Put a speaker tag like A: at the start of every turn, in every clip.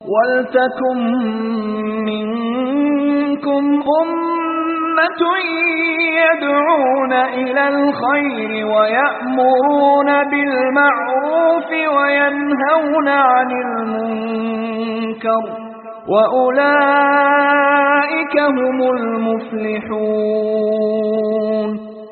A: وَلْتَكُن مِّنكُمْ أُمَّةٌ يَدْعُونَ إِلَى الْخَيْرِ وَيَأْمُرُونَ بِالْمَعْرُوفِ وَيَنْهَوْنَ عَنِ الْمُنكَرِ وَأُولَئِكَ هُمُ الْمُفْلِحُونَ.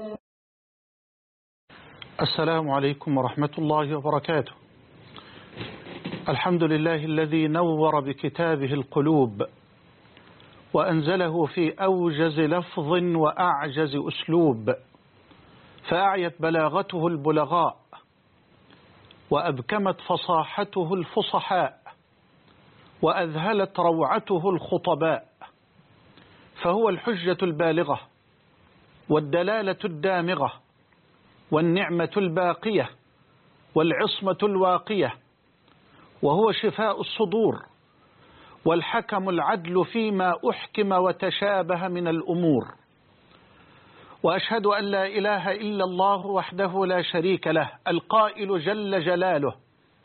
B: السلام عليكم ورحمة الله وبركاته. الحمد لله الذي نور بكتابه القلوب وأنزله في أوجز لفظ وأعجز أسلوب، فأعيت بلاغته البلغاء وأبكمت فصاحته الفصحاء وأذهلت روعته الخطباء، فهو الحجة البالغة والدلالة الدامغة والنعمة الباقية والعصمة الواقية، وهو شفاء الصدور والحكم العدل فيما أحكم وتشابه من الأمور. وأشهد أن لا إله إلا الله وحده لا شريك له القائل جل جلاله: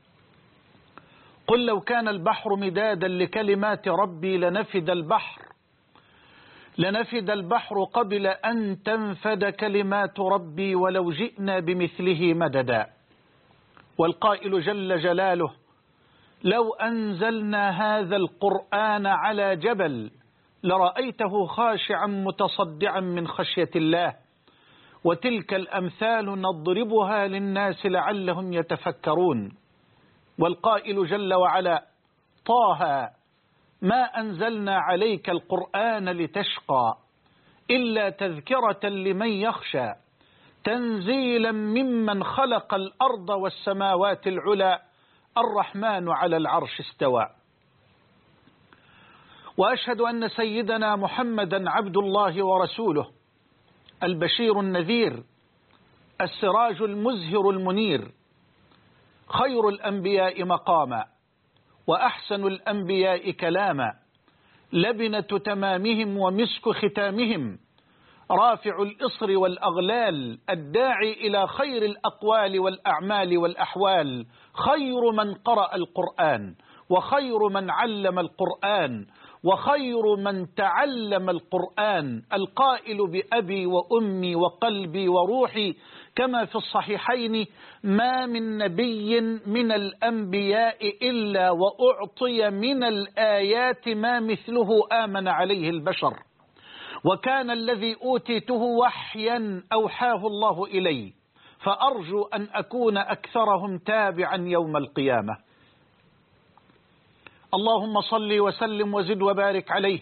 B: قل لو كان البحر مدادا لكلمات ربي لنفد البحر قبل أن تنفد كلمات ربي ولو جئنا بمثله مددا. والقائل جل جلاله: لو أنزلنا هذا القرآن على جبل لرأيته خاشعا متصدعا من خشية الله. وتلك الأمثال نضربها للناس لعلهم يتفكرون. والقائل جل وعلا: طه ما أنزلنا عليك القرآن لتشقى إلا تذكرة لمن يخشى تنزيلا ممن خلق الأرض والسماوات العلى الرحمن على العرش استوى. وأشهد أن سيدنا محمدا عبد الله ورسوله البشير النذير السراج المزهر المنير، خير الأنبياء مقاما وأحسن الأنبياء كلاما، لبنة تمامهم ومسك ختامهم، رافع الإصر والأغلال، الداعي إلى خير الأقوال والأعمال والأحوال، خير من قرأ القرآن وخير من علم القرآن وخير من تعلم القرآن، القائل بأبي وأمي وقلبي وروحي كما في الصحيحين: ما من نبي من الأنبياء إلا وأعطي من الآيات ما مثله آمن عليه البشر، وكان الذي أوتيته وحيا أوحاه الله إلي، فأرجو أن أكون أكثرهم تابعا يوم القيامة. اللهم صل وسلم وزد وبارك عليه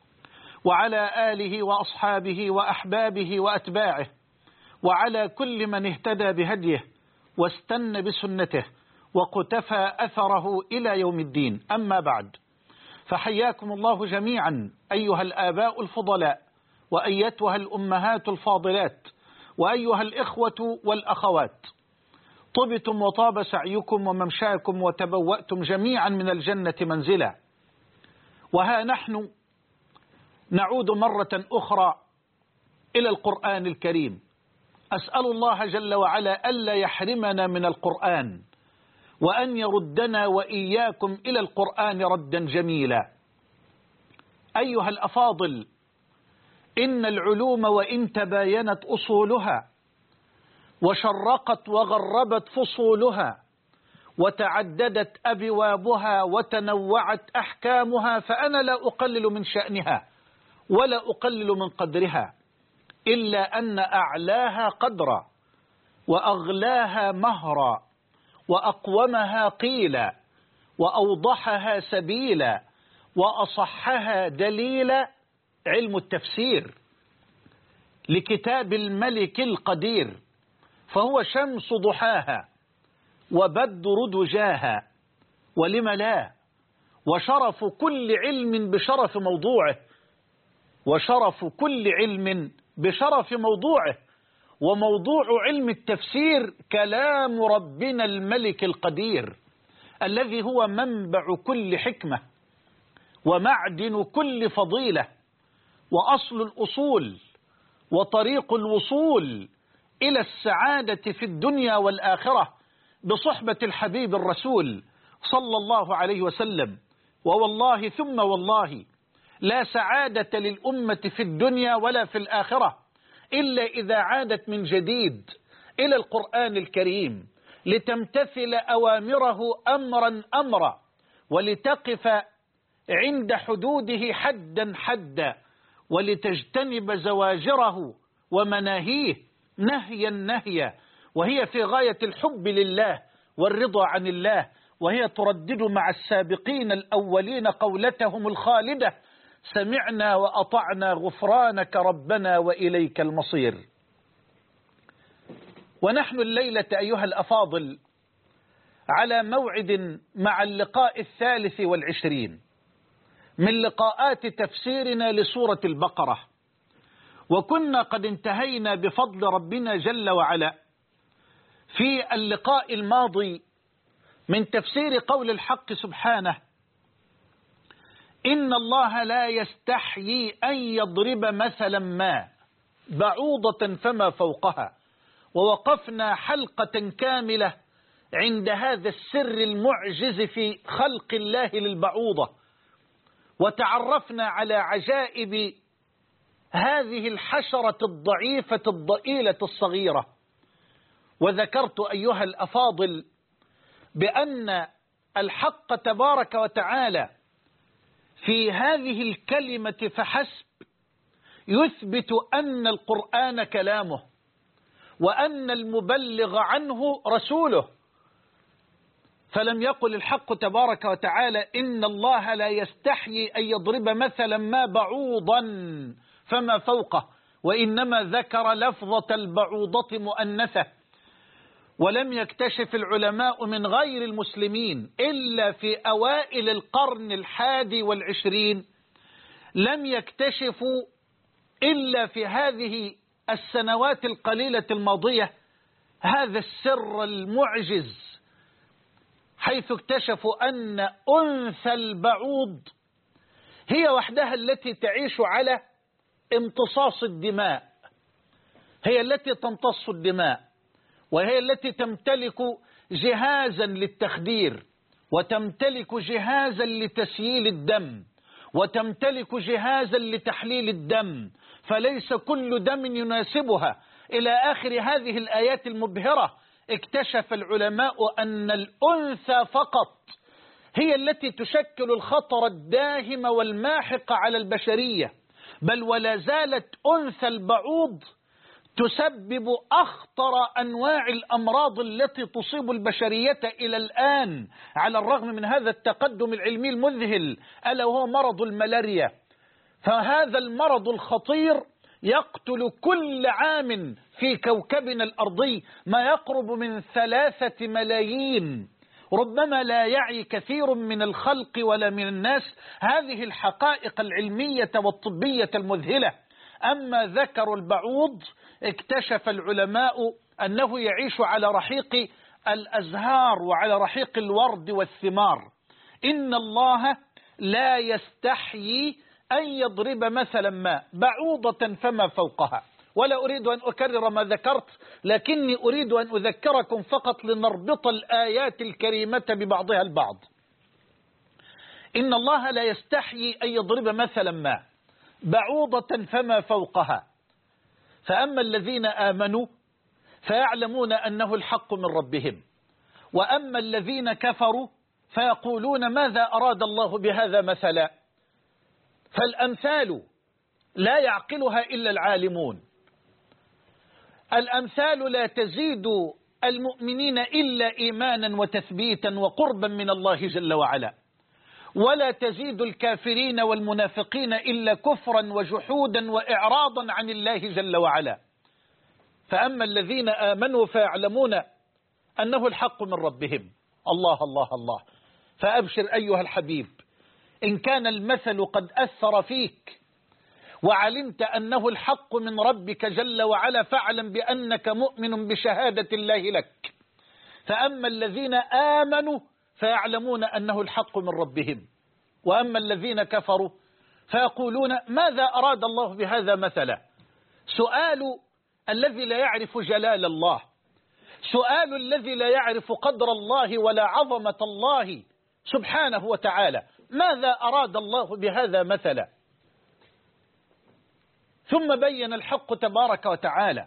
B: وعلى آله وأصحابه وأحبابه وأتباعه وعلى كل من اهتدى بهديه واستنى بسنته وقتفى أثره إلى يوم الدين. أما بعد، فحياكم الله جميعا أيها الآباء الفضلاء وأيتها الأمهات الفاضلات وأيها الإخوة والأخوات، طبتم وطاب سعيكم وممشاكم وتبوأتم جميعا من الجنة منزلا. وها نحن نعود مرة أخرى إلى القرآن الكريم. أسأل الله جل وعلا ألا يحرمنا من القرآن، وأن يردنا وإياكم إلى القرآن ردا جميلا. أيها الأفاضل، إن العلوم وإن تباينت أصولها وشرقت وغربت فصولها وتعددت أبوابها وتنوعت أحكامها، فأنا لا أقلل من شأنها ولا أقلل من قدرها، إلا أن أعلاها قدرا وأغلاها مهرا وأقومها قيلا وأوضحها سبيلا وأصحها دليلا علم التفسير لكتاب الملك القدير، فهو شمس ضحاها وبدر دجاها، ولم لا، وشرف كل علم بشرف موضوعه، وشرف كل علم بشرف موضوعه، وموضوع علم التفسير كلام ربنا الملك القدير الذي هو منبع كل حكمة ومعدن كل فضيلة وأصل الأصول وطريق الوصول إلى السعادة في الدنيا والآخرة بصحبة الحبيب الرسول صلى الله عليه وسلم، ووالله ثم والله لا سعادة للأمة في الدنيا ولا في الآخرة إلا إذا عادت من جديد إلى القرآن الكريم لتمتثل أوامره أمرا أمرا، ولتقف عند حدوده حدا حدا، ولتجتنب زواجره ومناهيه نهيا نهيا، وهي في غاية الحب لله والرضا عن الله، وهي تردد مع السابقين الأولين قولتهم الخالدة: سمعنا وأطعنا غفرانك ربنا وإليك المصير. ونحن الليلة أيها الأفاضل على موعد مع اللقاء 23 من لقاءات تفسيرنا لسورة البقرة، وكنا قد انتهينا بفضل ربنا جل وعلا في اللقاء الماضي من تفسير قول الحق سبحانه: إن الله لا يستحيي أن يضرب مثلا ما بعوضة فما فوقها. ووقفنا حلقة كاملة عند هذا السر المعجز في خلق الله للبعوضة، وتعرفنا على عجائب هذه الحشرة الضعيفة الضئيلة الصغيرة. وذكرت أيها الأفاضل بأن الحق تبارك وتعالى في هذه الكلمة فحسب يثبت أن القرآن كلامه، وأن المبلغ عنه رسوله. فلم يقل الحق تبارك وتعالى إن الله لا يستحيي أن يضرب مثلا ما بعوضا فما فوقه، وإنما ذكر لفظة البعوضة مؤنثة. ولم يكتشف العلماء من غير المسلمين إلا في أوائل القرن 21، لم يكتشفوا إلا في هذه السنوات القليلة الماضية هذا السر المعجز، حيث اكتشفوا أن أنثى البعوض هي وحدها التي تعيش على امتصاص الدماء، هي التي تمتص الدماء، وهي التي تمتلك جهازا للتخدير، وتمتلك جهازا لتسييل الدم، وتمتلك جهازا لتحليل الدم، فليس كل دم يناسبها، إلى آخر هذه الآيات المبهرة. اكتشف العلماء أن الأنثى فقط هي التي تشكل الخطر الداهم والماحق على البشرية، بل ولا زالت أنثى البعوض تسبب أخطر أنواع الأمراض التي تصيب البشرية إلى الآن على الرغم من هذا التقدم العلمي المذهل، ألا وهو مرض الملاريا. فهذا المرض الخطير يقتل كل عام في كوكبنا الأرضي ما يقرب من 3 ملايين. ربما لا يعي كثير من الخلق ولا من الناس هذه الحقائق العلمية والطبية المذهلة. أما ذكر البعوض اكتشف العلماء أنه يعيش على رحيق الأزهار وعلى رحيق الورد والثمار. إن الله لا يستحيي أن يضرب مثلا ما بعوضة فما فوقها. ولا أريد أن أكرر ما ذكرت، لكني أريد أن أذكركم فقط لنربط الآيات الكريمة ببعضها البعض. إن الله لا يستحيي أن يضرب مثلا ما بعوضة فما فوقها، فأما الذين آمنوا فيعلمون أنه الحق من ربهم، وأما الذين كفروا فيقولون ماذا أراد الله بهذا مثلا. فالأمثال لا يعقلها إلا العالمون، الأمثال لا تزيد المؤمنين إلا إيمانا وتثبيتا وقربا من الله جل وعلا، ولا تزيد الكافرين والمنافقين إلا كفرا وجحودا وإعراضا عن الله جل وعلا. فأما الذين آمنوا فيعلمون أنه الحق من ربهم. الله الله الله. فأبشر أيها الحبيب، إن كان المثل قد أثر فيك وعلمت أنه الحق من ربك جل وعلا، فاعلم بأنك مؤمن بشهادة الله لك. فأما الذين آمنوا فيعلمون أنه الحق من ربهم، وأما الذين كفروا فيقولون ماذا أراد الله بهذا مثلا. سؤال الذي لا يعرف جلال الله، سؤال الذي لا يعرف قدر الله ولا عظمة الله سبحانه وتعالى. ماذا أراد الله بهذا مثلا؟ ثم بين الحق تبارك وتعالى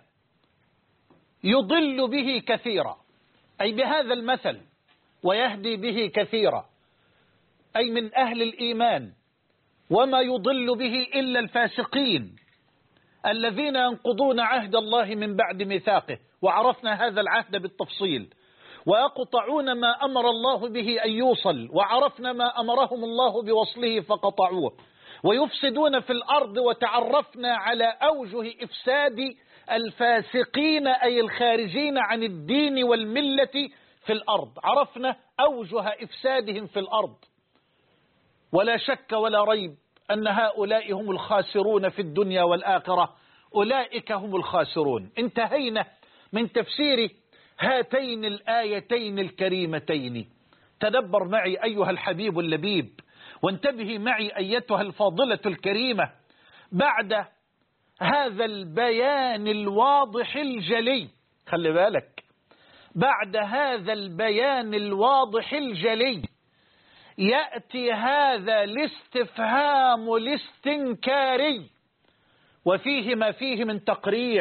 B: يضل به كثيرا، أي بهذا المثل، ويهدي به كثيرا، أي من أهل الإيمان، وما يضل به إلا الفاسقين الذين ينقضون عهد الله من بعد ميثاقه، وعرفنا هذا العهد بالتفصيل، ويقطعون ما أمر الله به أن يوصل، وعرفنا ما أمرهم الله بوصله فقطعوه، ويفسدون في الأرض، وتعرفنا على أوجه إفساد الفاسقين أي الخارجين عن الدين والملة في الأرض، عرفنا أوجه إفسادهم في الأرض. ولا شك ولا ريب أن هؤلاء هم الخاسرون في الدنيا والآخرة، أولئك هم الخاسرون. انتهينا من تفسير هاتين الآيتين الكريمتين. تدبر معي أيها الحبيب اللبيب، وانتبهي معي أيتها الفاضلة الكريمة. بعد هذا البيان الواضح الجلي، خلي بالك، بعد هذا البيان الواضح الجلي يأتي هذا الاستفهام الاستنكاري، وفيه ما فيه من تقريع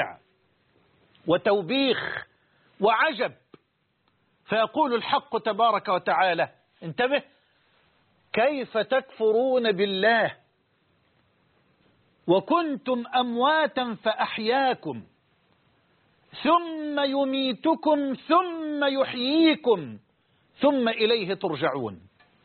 B: وتوبيخ وعجب. فيقول الحق تبارك وتعالى، انتبه: كيف تكفرون بالله وكنتم أمواتا فأحياكم ثم يميتكم ثم يحييكم ثم إليه ترجعون.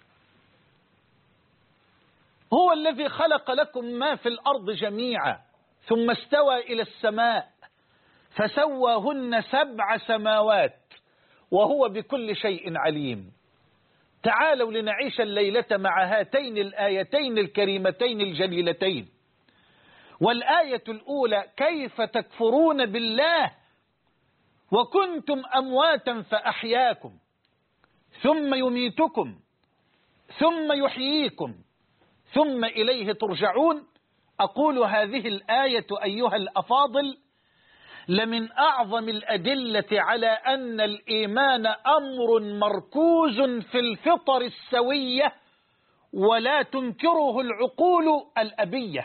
B: هو الذي خلق لكم ما في الأرض جميعا ثم استوى إلى السماء فسواهن 7 سماوات وهو بكل شيء عليم. تعالوا لنعيش الليلة مع هاتين الآيتين الكريمتين الجليلتين. والآية الأولى: كيف تكفرون بالله وكنتم أمواتا فأحياكم ثم يميتكم ثم يحييكم ثم إليه ترجعون. أقول هذه الآية أيها الأفاضل لمن أعظم الأدلة على أن الإيمان أمر مركوز في الفطر السوية ولا تنكره العقول الأبية.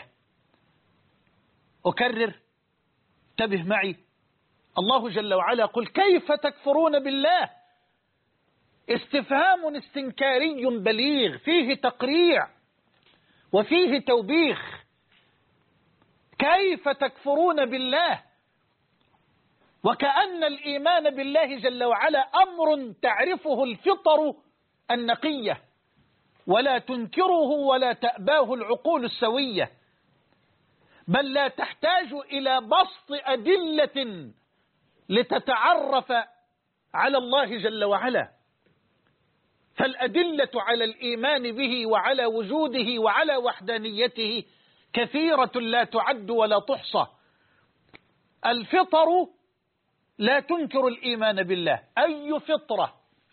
B: أكرر، انتبه معي. الله جل وعلا قل: كيف تكفرون بالله؟ استفهام استنكاري بليغ فيه تقريع وفيه توبيخ. كيف تكفرون بالله؟ وكأن الإيمان بالله جل وعلا أمر تعرفه الفطر النقية ولا تنكره ولا تأباه العقول السوية، بل لا تحتاج إلى بسط أدلة لتتعرف على الله جل وعلا. فالأدلة على الإيمان به وعلى وجوده وعلى وحدانيته كثيرة لا تعد ولا تحصى. الفطر لا تنكر الإيمان بالله، أي فطرة؟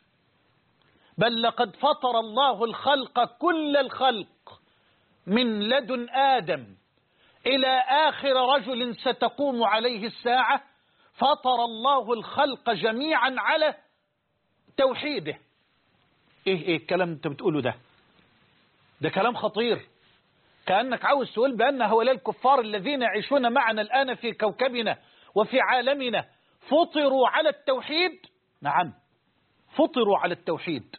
B: بل لقد فطر الله الخلق كل الخلق من لدن آدم إلى آخر رجل ستقوم عليه الساعة، فطر الله الخلق جميعا على توحيده. ايه الكلام انت بتقوله ده؟ ده كلام خطير. كأنك عاوز تقول بأن هؤلاء الكفار الذين يعيشون معنا الآن في كوكبنا وفي عالمنا فطروا على التوحيد. نعم، فطروا على التوحيد،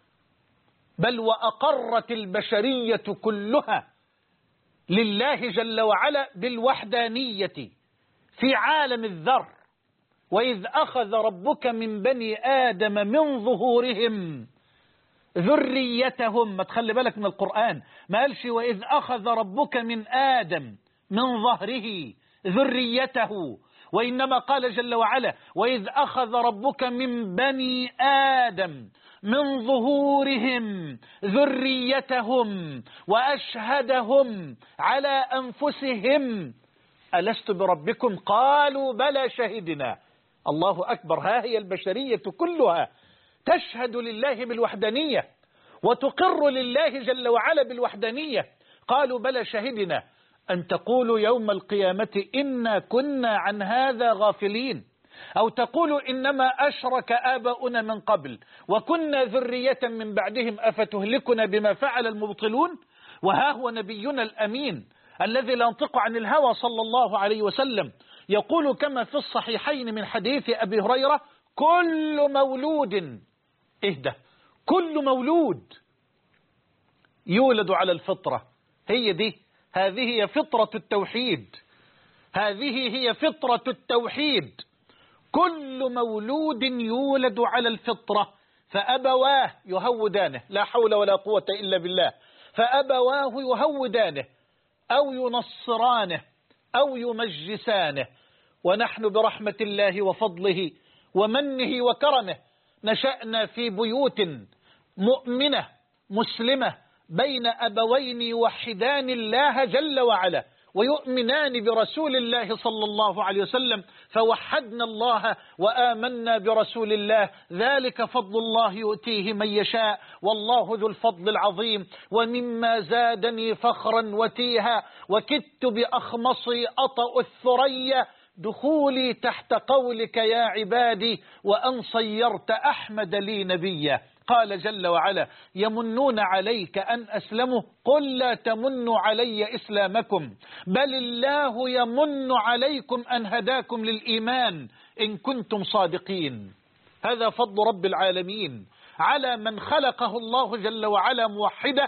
B: بل وأقرت البشرية كلها لله جل وعلا بالوحدانية في عالم الذر. وإذ أخذ ربك من بني آدم من ظهورهم ذريتهم، ما تخلي بالك من القرآن، ما قالش وإذ أخذ ربك من آدم من ظهره ذريته، وإنما قال جل وعلا وإذ أخذ ربك من بني آدم من ظهورهم ذريتهم وأشهدهم على أنفسهم ألست بربكم قالوا بلى شهدنا. الله أكبر. ها هي البشرية كلها تشهد لله بالوحدانية وتقر لله جل وعلا بالوحدانية. قالوا بلى شهدنا أن تقولوا يوم القيامة إنا كنا عن هذا غافلين. أو تقول إنما أشرك آباؤنا من قبل وكنا ذرية من بعدهم أفتهلكنا بما فعل المبطلون. وها هو نبينا الأمين الذي لا ينطق عن الهوى صلى الله عليه وسلم يقول كما في الصحيحين من حديث أبي هريرة: كل مولود كل مولود يولد على الفطرة. هذه هي فطرة التوحيد، هذه هي فطرة التوحيد. كل مولود يولد على الفطرة فأبواه يهودانه، لا حول ولا قوة إلا بالله، فأبواه يهودانه أو ينصرانه أو يمجسانه. ونحن برحمة الله وفضله ومنه وكرمه نشأنا في بيوت مؤمنة مسلمة بين أبوين يوحدان الله جل وعلا ويؤمنان برسول الله صلى الله عليه وسلم، فوحدنا الله وآمنا برسول الله. ذلك فضل الله يؤتيه من يشاء والله ذو الفضل العظيم. ومما زادني فخرا وتيها وكدت بأخمصي أطأ الثريا دخولي تحت قولك يا عبادي وأن صيرت أحمد لي نبيا. قال جل وعلا: يمنون عليك أن أسلموا قل لا تمنوا علي إسلامكم بل الله يمن عليكم أن هداكم للإيمان إن كنتم صادقين. هذا فضل رب العالمين على من خلقه الله جل وعلا موحده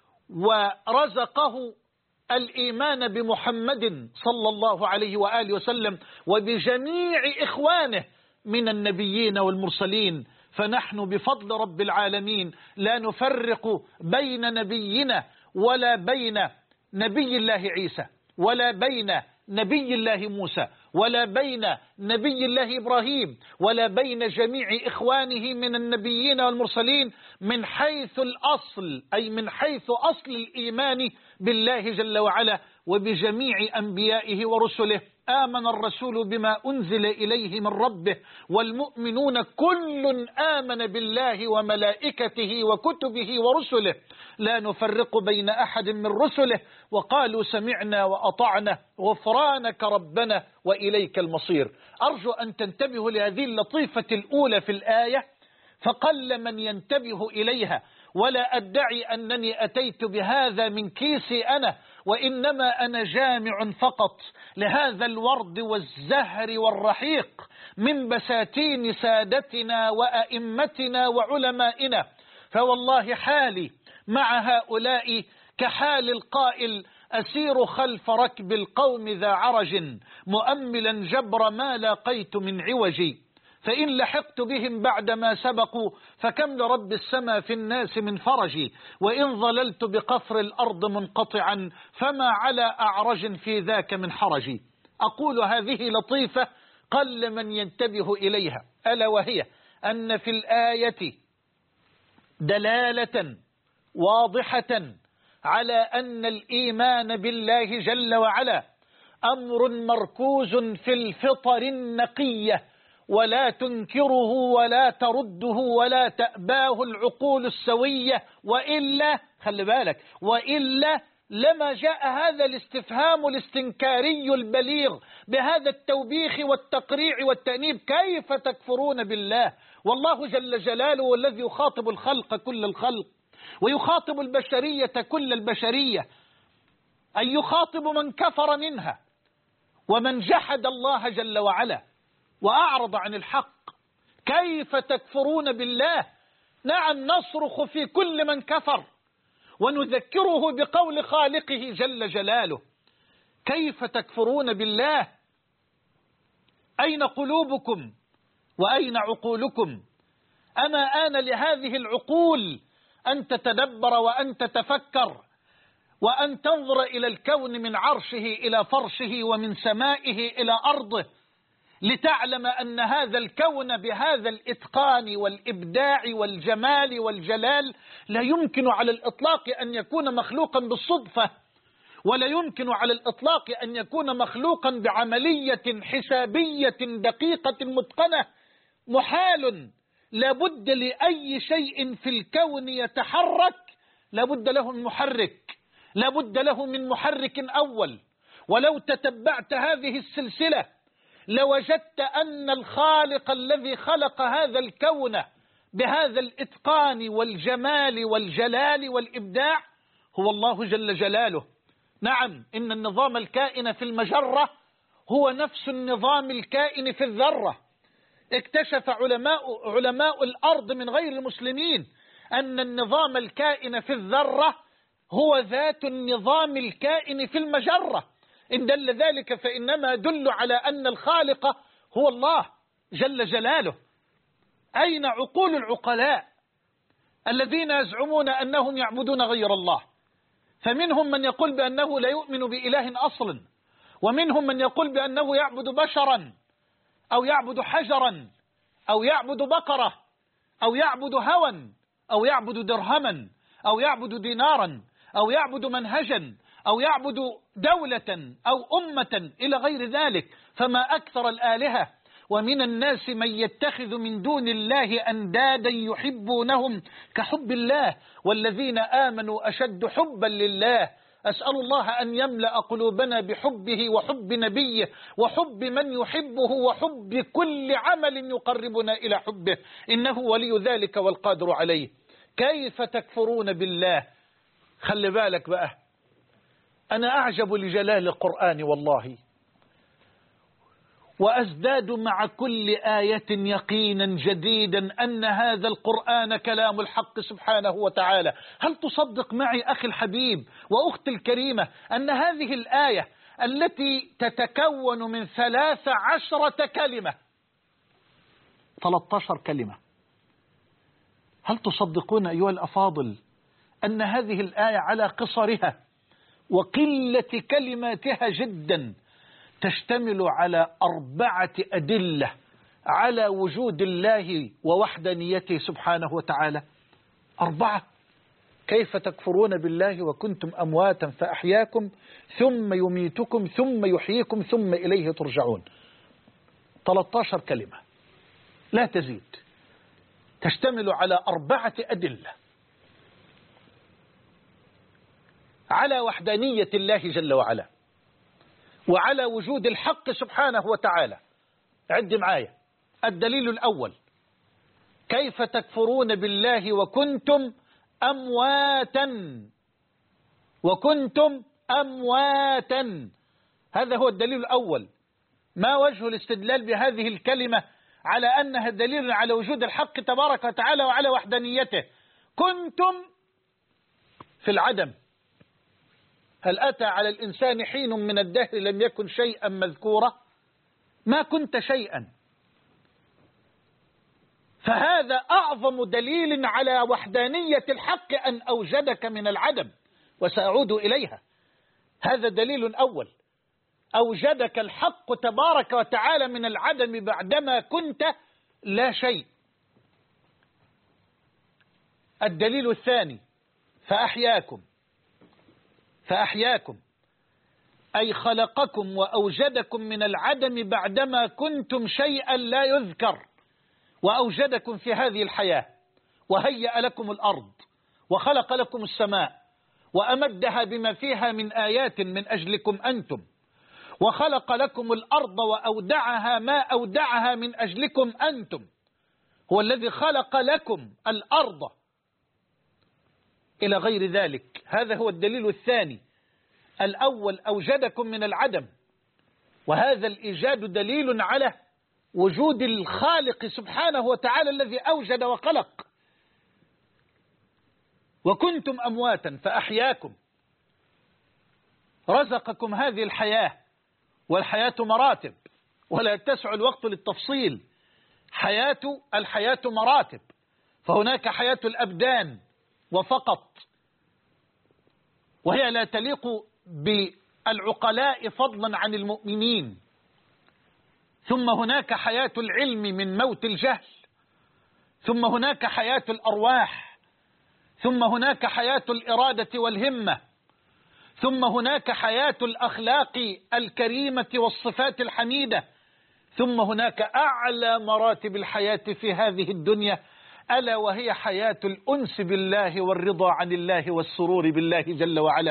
B: ورزقه الإيمان بمحمد صلى الله عليه وآله وسلم وبجميع إخوانه من النبيين والمرسلين. فنحن بفضل رب العالمين لا نفرق بين نبينا ولا بين نبي الله عيسى ولا بين نبي الله موسى ولا بين نبي الله إبراهيم ولا بين جميع إخوانه من النبيين والمرسلين من حيث الأصل، أي من حيث أصل الإيمان بالله جل وعلا وبجميع أنبيائه ورسله. آمن الرسول بما أنزل إليه من ربه والمؤمنون كل آمن بالله وملائكته وكتبه ورسله لا نفرق بين أحد من رسله وقالوا سمعنا وأطعنا غفرانك ربنا وإليك المصير. أرجو أن تنتبهوا لهذه اللطيفة الأولى في الآية فقل من ينتبه إليها، ولا أدعي أنني أتيت بهذا من كيسي أنا، وإنما أنا جامع فقط لهذا الورد والزهر والرحيق من بساتين سادتنا وأئمتنا وعلمائنا. فوالله حالي مع هؤلاء كحال القائل: أسير خلف ركب القوم ذا عرج مؤملا جبر ما لاقيت من عوجي، فإن لحقت بهم بعدما سبقوا فكم لرب السما في الناس من فرجي، وإن ظللت بقفر الأرض منقطعا فما على أعرج في ذاك من حرجي. أقول هذه لطيفة قل من ينتبه إليها، ألا وهي أن في الآية دلالة واضحة على أن الإيمان بالله جل وعلا أمر مركوز في الفطر النقية ولا تنكره ولا ترده ولا تأباه العقول السوية، وإلا خلي بالك، وإلا لما جاء هذا الاستفهام الاستنكاري البليغ بهذا التوبيخ والتقريع والتأنيب: كيف تكفرون بالله؟ والله جل جلاله والذي يخاطب الخلق كل الخلق ويخاطب البشرية كل البشرية، أن يخاطب من كفر منها ومن جحد الله جل وعلا وأعرض عن الحق. كيف تكفرون بالله؟ نعم، نصرخ في كل من كفر ونذكره بقول خالقه جل جلاله: كيف تكفرون بالله؟ أين قلوبكم وأين عقولكم؟ أما آن لهذه العقول أن تتدبر وأن تتفكر وأن تنظر إلى الكون من عرشه إلى فرشه ومن سمائه إلى أرضه لتعلم أن هذا الكون بهذا الإتقان والإبداع والجمال والجلال لا يمكن على الإطلاق أن يكون مخلوقا بالصدفة، ولا يمكن على الإطلاق أن يكون مخلوقا بعملية حسابية دقيقة متقنة. محال. لابد لأي شيء في الكون يتحرك لابد له من محرك، لابد له من محرك أول. ولو تتبعت هذه السلسلة لوجدت أن الخالق الذي خلق هذا الكون بهذا الإتقان والجمال والجلال والإبداع هو الله جل جلاله. نعم، إن النظام الكائن في المجرة هو نفس النظام الكائن في الذرة. اكتشف علماء الأرض من غير المسلمين أن النظام الكائن في الذرة هو ذات النظام الكائن في المجرة. إن دل ذلك فإنما يدل على أن الخالق هو الله جل جلاله. أين عقول العقلاء الذين يزعمون أنهم يعبدون غير الله؟ فمنهم من يقول بأنه لا يؤمن بإله أصلا، ومنهم من يقول بأنه يعبد بشرا أو يعبد حجرا أو يعبد بقرة أو يعبد هوى أو يعبد درهما أو يعبد دينارا أو يعبد منهجا أو يعبد دولة أو أمة إلى غير ذلك. فما أكثر الآلهة. ومن الناس من يتخذ من دون الله أندادا يحبونهم كحب الله والذين آمنوا أشد حبا لله. أسأل الله أن يملأ قلوبنا بحبه وحب نبيه وحب من يحبه وحب كل عمل يقربنا إلى حبه، إنه ولي ذلك والقادر عليه. كيف تكفرون بالله؟ خلي بالك بقى، أنا أعجب لجلال القرآن والله، وأزداد مع كل آية يقينا جديدا أن هذا القرآن كلام الحق سبحانه وتعالى. هل تصدق معي أخي الحبيب وأختي الكريمة أن هذه الآية التي تتكون من 13 كلمة 13 كلمة، هل تصدقون أيها الأفاضل أن هذه الآية على قصرها وقلة كلماتها جدا تشتمل على 4 أدلة على وجود الله ووحدانيته سبحانه وتعالى؟ 4. كيف تكفرون بالله وكنتم أمواتا فأحياكم ثم يميتكم ثم يحييكم ثم إليه ترجعون. 13 كلمة لا تزيد، تشتمل على 4 أدلة على وحدانية الله جل وعلا وعلى وجود الحق سبحانه وتعالى. عد معايا. الدليل الأول: كيف تكفرون بالله وكنتم أمواتا، وكنتم أمواتا. هذا هو الدليل الأول. ما وجه الاستدلال بهذه الكلمة على أنها دليل على وجود الحق تبارك وتعالى وعلى وحدانيته؟ كنتم في العدم. هل أتى على الإنسان حين من الدهر لم يكن شيئا مذكورا؟ ما كنت شيئا. فهذا أعظم دليل على وحدانية الحق أن أوجدك من العدم، وسأعود إليها. هذا دليل أول، أوجدك الحق تبارك وتعالى من العدم بعدما كنت لا شيء. الدليل الثاني: فأحياكم. فأحياكم أي خلقكم وأوجدكم من العدم بعدما كنتم شيئا لا يذكر، وأوجدكم في هذه الحياة، وهيأ لكم الأرض، وخلق لكم السماء، وأمدها بما فيها من آيات من أجلكم أنتم، وخلق لكم الأرض وأودعها ما أودعها من أجلكم أنتم. هو الذي خلق لكم الأرض إلى غير ذلك. هذا هو الدليل الثاني. الأول أوجدكم من العدم، وهذا الإيجاد دليل على وجود الخالق سبحانه وتعالى الذي أوجد وخلق. وكنتم أمواتا فأحياكم، رزقكم هذه الحياة، والحياة مراتب ولا يتسع الوقت للتفصيل. الحياة مراتب، فهناك حياة الأبدان وفقط، وهي لا تليق بالعقلاء فضلا عن المؤمنين. ثم هناك حياة العلم من موت الجهل، ثم هناك حياة الأرواح، ثم هناك حياة الإرادة والهمة، ثم هناك حياة الأخلاق الكريمة والصفات الحميدة، ثم هناك أعلى مراتب الحياة في هذه الدنيا، ألا وهي حياة الأنس بالله والرضا عن الله والسرور بالله جل وعلا.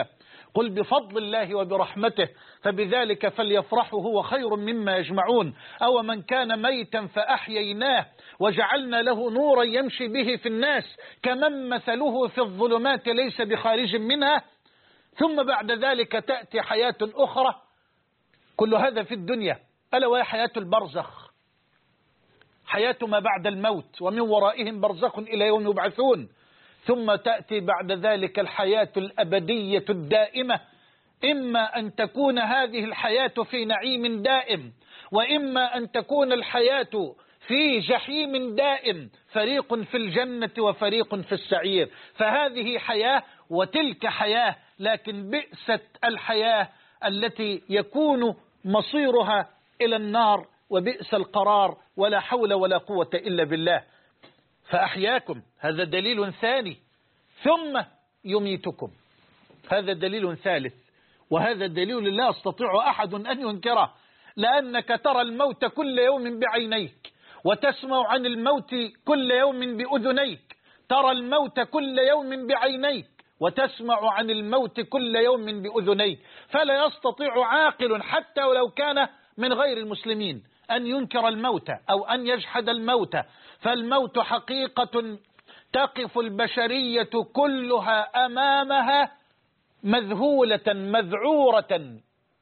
B: قل بفضل الله وبرحمته فبذلك فليفرحوا هو خير مما يجمعون. أو من كان ميتا فأحييناه وجعلنا له نورا يمشي به في الناس كمن مثله في الظلمات ليس بخارج منها. ثم بعد ذلك تأتي حياة أخرى، كل هذا في الدنيا، ألا وهي حياة البرزخ، حياة ما بعد الموت، ومن ورائهم برزخ إلى يوم يبعثون. ثم تأتي بعد ذلك الحياة الأبدية الدائمة، إما أن تكون هذه الحياة في نعيم دائم، وإما أن تكون الحياة في جحيم دائم، فريق في الجنة وفريق في السعير. فهذه حياة وتلك حياة، لكن بئست الحياة التي يكون مصيرها إلى النار، وبئس القرار، ولا حول ولا قوة إلا بالله. فأحياكم، هذا دليل ثاني. ثم يميتكم، هذا دليل ثالث، وهذا دليل لا يستطيع أحد أن ينكره، لأنك ترى الموت كل يوم بعينيك، وتسمع عن الموت كل يوم بأذنيك. ترى الموت كل يوم بعينيك، وتسمع عن الموت كل يوم بأذنيك. فلا يستطيع عاقل حتى ولو كان من غير المسلمين أن ينكر الموت أو أن يجحد الموت. فالموت حقيقة تقف البشرية كلها أمامها مذهولة مذعورة.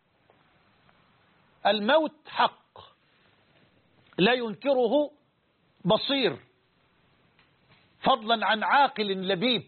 B: الموت حق لا ينكره بصير، فضلا عن عاقل لبيب.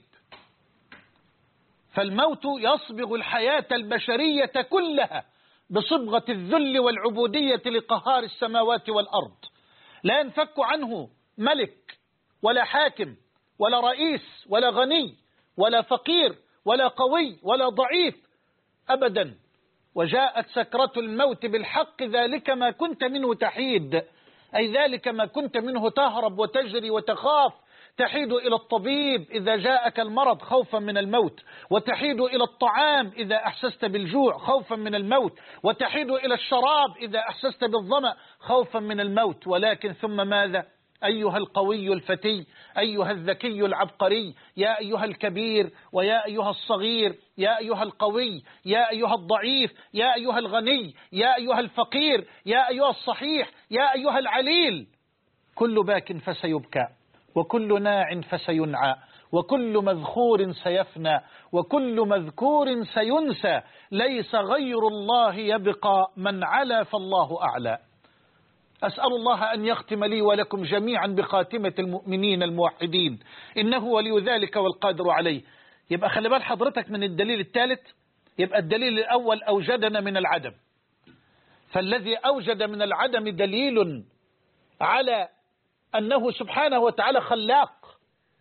B: فالموت يصبغ الحياة البشرية كلها بصبغة الذل والعبودية لقهار السماوات والأرض. لا ينفك عنه ملك ولا حاكم ولا رئيس ولا غني ولا فقير ولا قوي ولا ضعيف أبدا. وجاءت سكرة الموت بالحق، ذلك ما كنت منه تحيد، أي ذلك ما كنت منه تهرب وتجري وتخاف. تحيد إلى الطبيب إذا جاءك المرض خوفا من الموت، وتحيد إلى الطعام إذا أحسست بالجوع خوفا من الموت، وتحيد إلى الشراب إذا أحسست بالظمأ خوفا من الموت. ولكن ثم ماذا؟ أيها القوي الفتي، أيها الذكي العبقري، يا أيها الكبير ويا أيها الصغير، يا أيها القوي، يا أيها الضعيف، يا أيها الغني، يا أيها الفقير، يا أيها الصحيح، يا أيها العليل. كل باك فسيبكى، وكل ناع فسينعى، وكل مذخور سيفنى، وكل مذكور سينسى. ليس غير الله يبقى، من علا فالله أعلى. أسأل الله أن يختم لي ولكم جميعا بخاتمة المؤمنين الموحدين، إنه ولي ذلك والقادر عليه. يبقى خلي بال حضرتك من الدليل الثالث. يبقى الدليل الأول أوجدنا من العدم، فالذي أوجد من العدم دليل على أنه سبحانه وتعالى خلاق،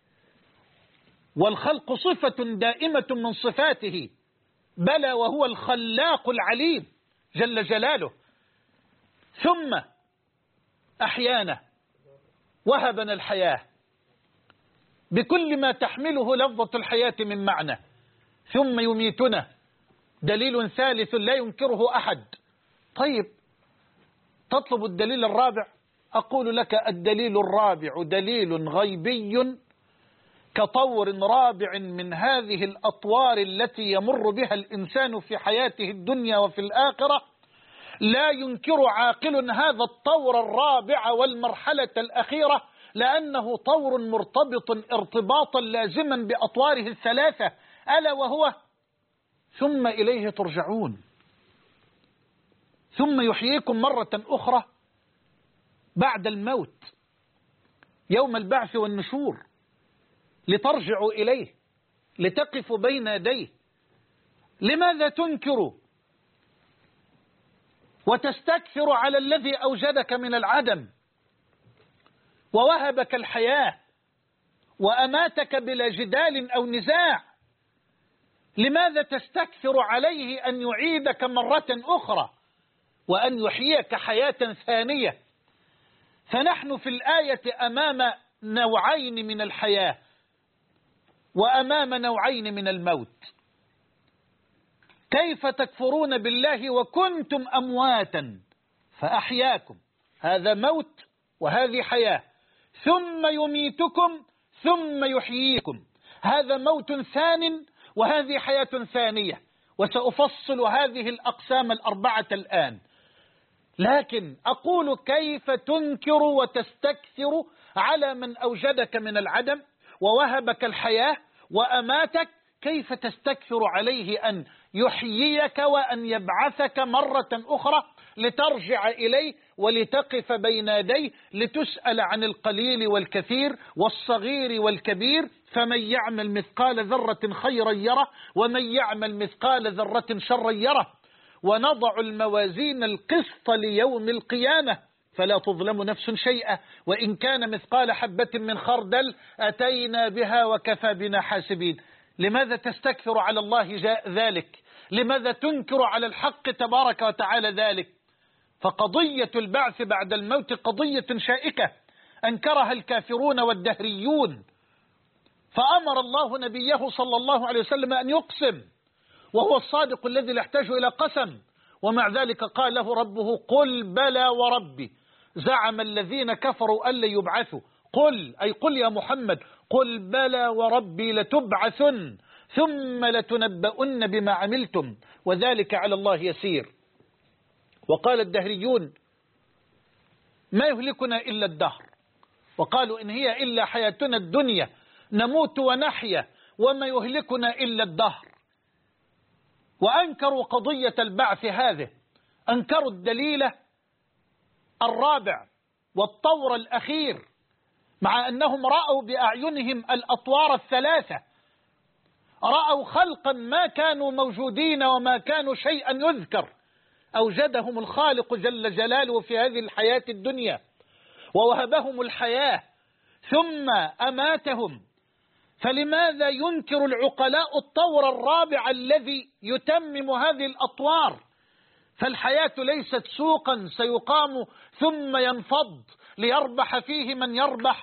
B: والخلق صفة دائمة من صفاته، بلى وهو الخلاق العليم جل جلاله. ثم أحيانا وهبنا الحياة بكل ما تحمله لفظة الحياة من معنى. ثم يميتنا، دليل ثالث لا ينكره أحد. طيب تطلب الدليل الرابع؟ أقول لك الدليل الرابع دليل غيبي كطور رابع من هذه الأطوار التي يمر بها الإنسان في حياته الدنيا وفي الآخرة. لا ينكر عاقل هذا الطور الرابع والمرحلة الأخيرة، لأنه طور مرتبط ارتباطا لازما بأطواره الثلاثة، ألا وهو ثم إليه ترجعون. ثم يحييكم مرة أخرى بعد الموت يوم البعث والنشور، لترجعوا إليه، لتقفوا بين يديه. لماذا تنكر وتستكثر على الذي أوجدك من العدم ووهبك الحياة وأماتك بلا جدال أو نزاع؟ لماذا تستكثر عليه أن يعيدك مرة أخرى وأن يحييك حياة ثانية؟ فنحن في الآية أمام نوعين من الحياة وأمام نوعين من الموت. كيف تكفرون بالله وكنتم أمواتا فأحياكم؟ هذا موت وهذه حياة. ثم يميتكم ثم يحييكم، هذا موت ثان وهذه حياة ثانية. وسأفصل هذه الأقسام الأربعة الآن. لكن أقول كيف تنكر وتستكثر على من أوجدك من العدم ووهبك الحياة وأماتك؟ كيف تستكثر عليه أن يحييك وأن يبعثك مرة أخرى لترجع إليه ولتقف بين يديه لتسأل عن القليل والكثير والصغير والكبير؟ فمن يعمل مثقال ذرة خيرا يره ومن يعمل مثقال ذرة شرا يره. ونضع الموازين القسط ليوم القيامة فلا تظلم نفس شيئا وإن كان مثقال حبة من خردل أتينا بها وكفى بنا حاسبين. لماذا تستكثر على الله ذلك؟ لماذا تنكر على الحق تبارك وتعالى ذلك؟ فقضية البعث بعد الموت قضية شائكة أنكرها الكافرون والدهريون، فأمر الله نبيه صلى الله عليه وسلم أن يقسم، وهو الصادق الذي لا يحتاج إلى قسم، ومع ذلك قال له ربه قل بلى وربي زعم الذين كفروا أن لن يبعثوا. قل أي قل يا محمد قل بلى وربي لتبعثن ثم لتنبؤن بما عملتم وذلك على الله يسير. وقال الدهريون ما يهلكنا إلا الدهر، وقالوا إن هي إلا حياتنا الدنيا نموت ونحيا وما يهلكنا إلا الدهر. وأنكروا قضية البعث هذه، أنكروا الدليل الرابع والطور الأخير، مع أنهم رأوا بأعينهم الأطوار الثلاثة، رأوا خلقا ما كانوا موجودين وما كانوا شيئا يذكر، أوجدهم الخالق جل جلاله في هذه الحياة الدنيا ووهبهم الحياة ثم أماتهم. فلماذا ينكر العقلاء الطور الرابع الذي يتمم هذه الأطوار؟ فالحياة ليست سوقا سيقام ثم ينفض ليربح فيه من يربح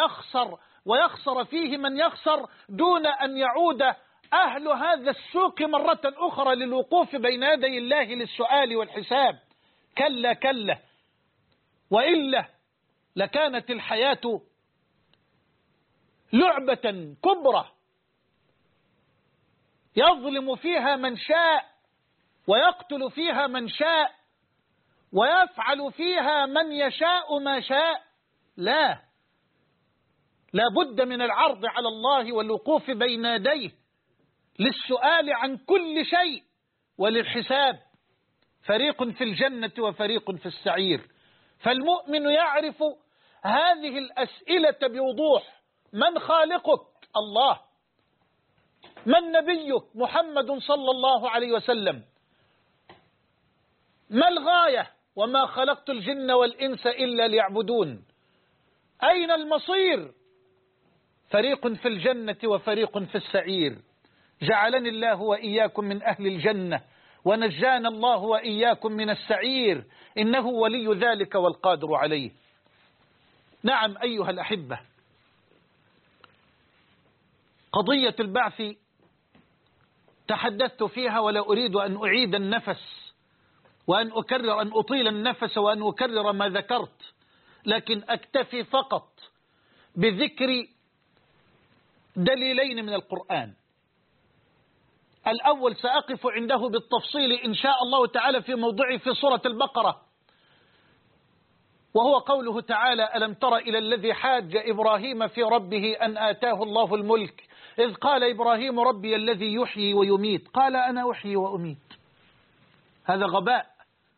B: ويخسر فيه من يخسر دون أن يعود أهل هذا السوق مرة أخرى للوقوف بين يدي الله للسؤال والحساب. كلا كلا، وإلا لكانت الحياة لعبة كبرى يظلم فيها من شاء ويقتل فيها من شاء ويفعل فيها من يشاء ما شاء. لا بد من العرض على الله والوقوف بين يديه للسؤال عن كل شيء وللحساب. فريق في الجنة وفريق في السعير. فالمؤمن يعرف هذه الأسئلة بوضوح: من خالقك؟ الله. من نبيك؟ محمد صلى الله عليه وسلم. ما الغاية؟ وما خلقت الجن والإنس إلا ليعبدون. أين المصير؟ فريق في الجنة وفريق في السعير. جعلني الله وإياكم من أهل الجنة ونجانا الله وإياكم من السعير، إنه ولي ذلك والقادر عليه. نعم أيها الأحبة، قضية البعث تحدثت فيها ولا أريد أن أعيد النفس وأن أكرر أن أطيل النفس وأن أكرر ما ذكرت، لكن أكتفي فقط بذكر دليلين من القرآن. الأول سأقف عنده بالتفصيل إن شاء الله تعالى في موضعه في سورة البقرة، وهو قوله تعالى: ألم تر إلى الذي حاج إبراهيم في ربه أن آتاه الله الملك إذ قال إبراهيم ربي الذي يحيي ويميت قال أنا أحيي وأميت. هذا غباء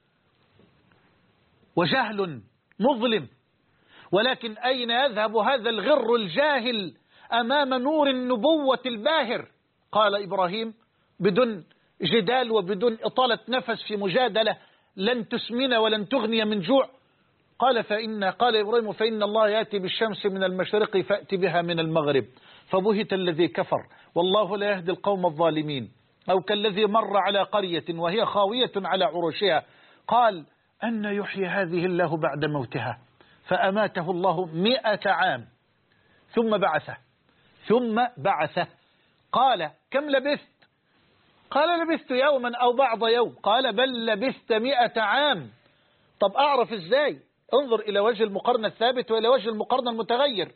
B: وجهل مظلم، ولكن أين يذهب هذا الغر الجاهل أمام نور النبوة الباهر؟ قال إبراهيم بدون جدال وبدون إطالة نفس في مجادلة لن تسمن ولن تغني من جوع، قال إبراهيم فإن الله يأتي بالشمس من المشرق فأتي بها من المغرب فبهت الذي كفر والله لا يهدي القوم الظالمين. أو كالذي مر على قرية وهي خاوية على عروشها قال أن يحيي هذه الله بعد موتها فأماته الله 100 عام ثم بعثه قال كم لبثت؟ قال لبثت يوما أو بعض يوم. قال بل لبثت 100 عام. طب أعرف إزاي؟ انظر إلى وجه المقارنة الثابت وإلى وجه المقارنة المتغير.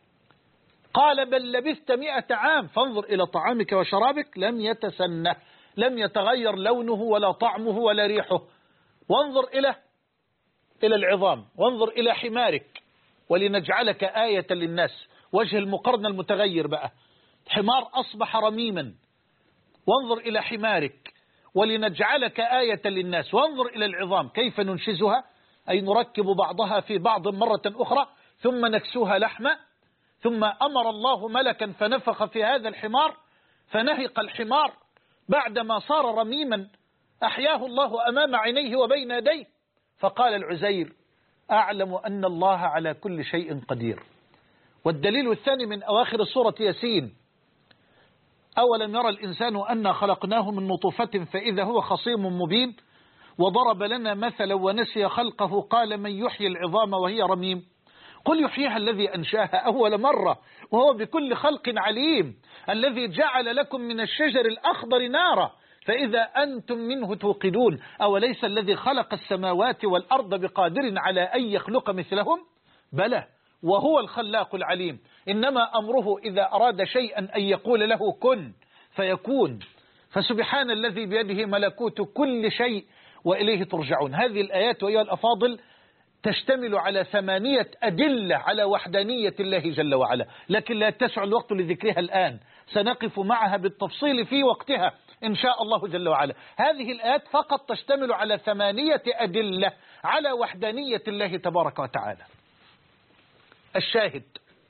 B: قال بل لبثت 100 عام فانظر إلى طعامك وشرابك لم يتسنه، لم يتغير لونه ولا طعمه ولا ريحه. وانظر إلى العظام، وانظر إلى حمارك ولنجعلك آية للناس. وجه المقارنة المتغير بقى، حمار أصبح رميما، وانظر إلى حمارك ولنجعلك آية للناس. وانظر إلى العظام كيف ننشزها، أي نركب بعضها في بعض مرة أخرى ثم نكسوها لحمة. ثم أمر الله ملكا فنفخ في هذا الحمار فنهق الحمار بعدما صار رميما، أحياه الله أمام عينيه وبين يديه. فقال العزير: أعلم أن الله على كل شيء قدير. والدليل الثاني من أواخر سورة ياسين: أولم يرى الإنسان أنا خلقناه من نطفة فإذا هو خصيم مبين وضرب لنا مثلا ونسي خلقه قال من يحيي العظام وهي رميم قل يحييها الذي أنشاها أول مرة وهو بكل خلق عليم الذي جعل لكم من الشجر الأخضر نارا فإذا أنتم منه توقدون أوليس الذي خلق السماوات والأرض بقادر على أن يخلق مثلهم بلى وهو الخلاق العليم إنما أمره إذا أراد شيئا أن يقول له كن فيكون. فسبحان الذي بيده ملكوت كل شيء وإليه ترجعون. هذه الآيات أيها الأفاضل تشتمل على 8 أدلة على وحدانية الله جل وعلا، لكن لا يتسع الوقت لذكرها الآن، سنقف معها بالتفصيل في وقتها إن شاء الله جل وعلا. هذه الآيات فقط تشتمل على 8 أدلة على وحدانية الله تبارك وتعالى. الشاهد: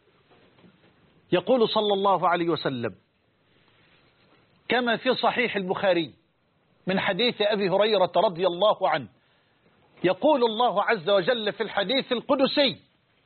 B: يقول صلى الله عليه وسلم كما في صحيح البخاري من حديث أبي هريرة رضي الله عنه، يقول الله عز وجل في الحديث القدسي: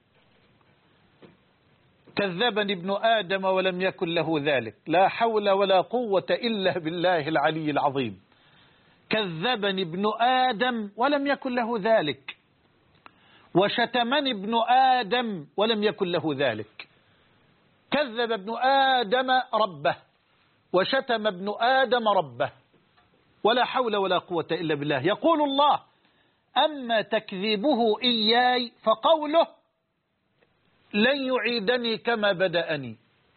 B: كذبني ابن آدم ولم يكن له ذلك. لا حول ولا قوة إلا بالله العلي العظيم. كذبني ابن آدم ولم يكن له ذلك، وشتمني ابن آدم ولم يكن له ذلك. كذب ابن آدم ربه وشتم ابن آدم ربه ولا حول ولا قوة إلا بالله. يقول الله: أما تكذيبه إياي فقوله لن يعيدني كما بدأني.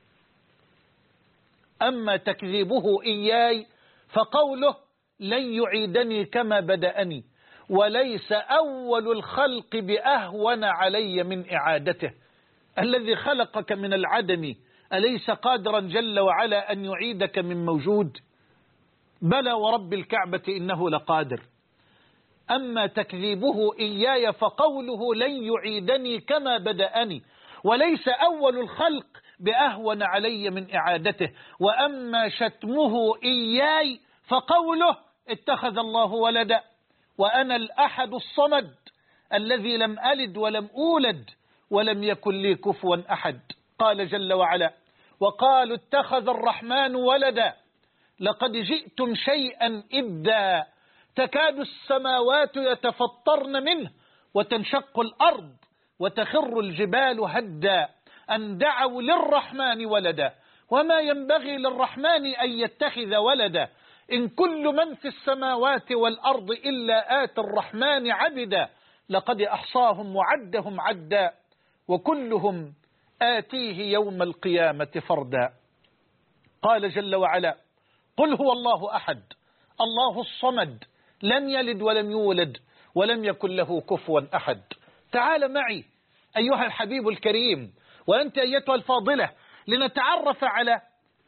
B: أما تكذيبه إياي فقوله لن يعيدني كما بدأني وليس أول الخلق بأهون علي من إعادته. الذي خلقك من العدم أليس قادرا جل وعلا أن يعيدك من موجود؟ بلى ورب الكعبة إنه لقادر. أما تكذيبه إياي فقوله لن يعيدني كما بدأني وليس أول الخلق بأهون علي من إعادته. وأما شتمه إياي فقوله اتخذ الله ولدا وأنا الأحد الصمد الذي لم ألد ولم أولد ولم يكن لي كفوا أحد. قال جل وعلا: وقالوا اتخذ الرحمن ولدا لقد جئتم شيئا إدا تكاد السماوات يتفطرن منه وتنشق الأرض وتخر الجبال هدا أن دعوا للرحمن ولدا وما ينبغي للرحمن أن يتخذ ولدا إن كل من في السماوات والأرض إلا آتي الرحمن عبدا لقد أحصاهم وعدهم عدا وكلهم آتيه يوم القيامة فردا. قال جل وعلا: قل هو الله أحد الله الصمد لم يلد ولم يولد ولم يكن له كفوا أحد. تعال معي أيها الحبيب الكريم وأنت أيتها الفاضلة لنتعرف على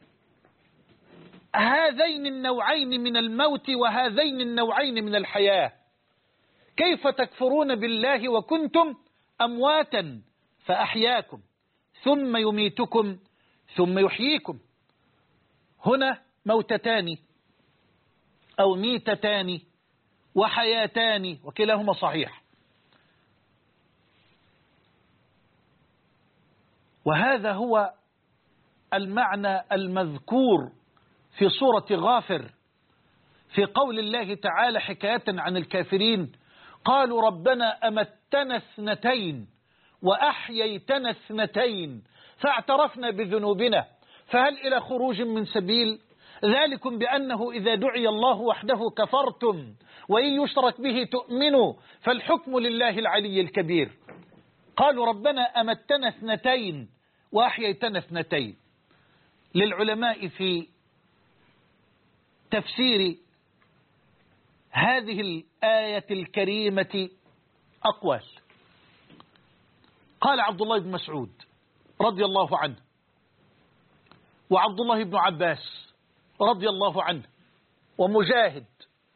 B: هذين النوعين من الموت وهذين النوعين من الحياة. كيف تكفرون بالله وكنتم أمواتا فأحياكم ثم يميتكم ثم يحييكم. هنا موتتان أو ميتتان وحياتان وكلاهما صحيح. وهذا هو المعنى المذكور في سورة غافر في قول الله تعالى حكاية عن الكافرين: قالوا ربنا أمتنا اثنتين وأحييتنا اثنتين فاعترفنا بذنوبنا فهل إلى خروج من سبيل ذلكم بأنه إذا دعي الله وحده كفرتم وإن يشرك به تؤمنوا فالحكم لله العلي الكبير. قالوا ربنا أمتنا اثنتين وأحييتنا اثنتين. للعلماء في تفسير هذه الآية الكريمة أقوال. قال عبد الله بن مسعود رضي الله عنه، وعبد الله بن عباس رضي الله عنه، ومجاهد،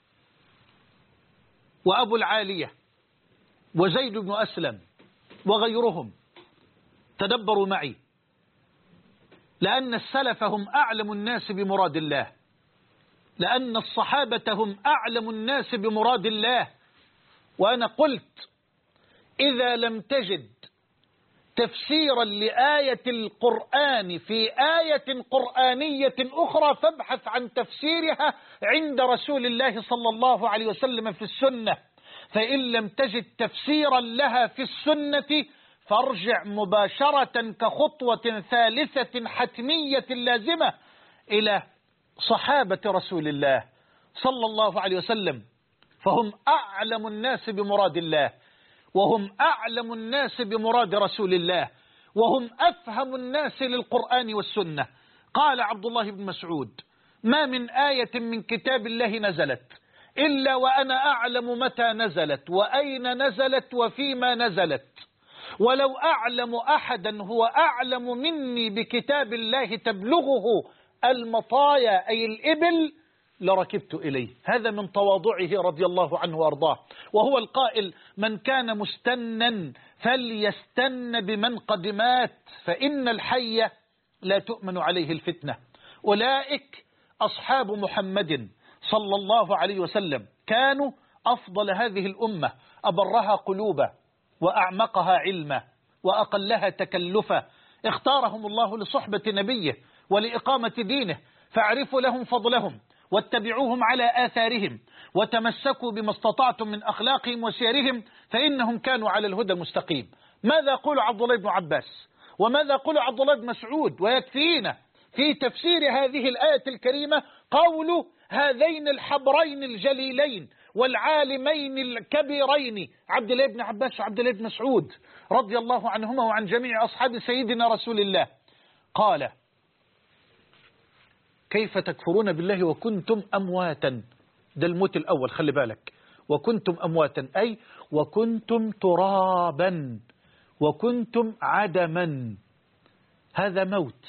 B: وأبو العالية، وزيد بن أسلم، وغيرهم. تدبروا معي، لأن السلف هم أعلم الناس بمراد الله، لأن الصحابة هم أعلم الناس بمراد الله. وأنا قلت إذا لم تجد تفسيرا لآية القرآن في آية قرآنية أخرى فابحث عن تفسيرها عند رسول الله صلى الله عليه وسلم في السنة، فإن لم تجد تفسيرا لها في السنة فارجع مباشرة كخطوة ثالثة حتمية لازمة إلى صحابة رسول الله صلى الله عليه وسلم، فهم أعلم الناس بمراد الله، وهم أعلم الناس بمراد رسول الله، وهم أفهم الناس للقرآن والسنة. قال عبد الله بن مسعود: ما من آية من كتاب الله نزلت إلا وأنا أعلم متى نزلت وأين نزلت وفيما نزلت، ولو أعلم أحدا هو أعلم مني بكتاب الله تبلغه المطايا أي الإبل لركبت إليه. هذا من تواضعه رضي الله عنه وأرضاه، وهو القائل: من كان مستنا فليستن بمن قد مات، فإن الحي لا تؤمن عليه الفتنة. أولئك أصحاب محمد صلى الله عليه وسلم، كانوا أفضل هذه الأمة، أبرها قلوبا وأعمقها علما وأقلها تكلفا. اختارهم الله لصحبة نبيه ولإقامة دينه، فاعرفوا لهم فضلهم واتبعوهم على آثارهم وتمسكوا بما استطعتم من أخلاقهم وسيرهم، فإنهم كانوا على الهدى المستقيم. ماذا يقول عبد الله بن عباس وماذا يقول عبد الله بن مسعود؟ ويكفينا في تفسير هذه الآية الكريمة قول هذين الحبرين الجليلين والعالمين الكبيرين عبد الله بن عباس وعبد الله بن مسعود رضي الله عنهما وعن جميع أصحاب سيدنا رسول الله. قال: كيف تكفرون بالله وكنتم أمواتا؟ ده الموت الأول، خلي بالك. وكنتم أمواتا أي وكنتم ترابا وكنتم عدما، هذا موت.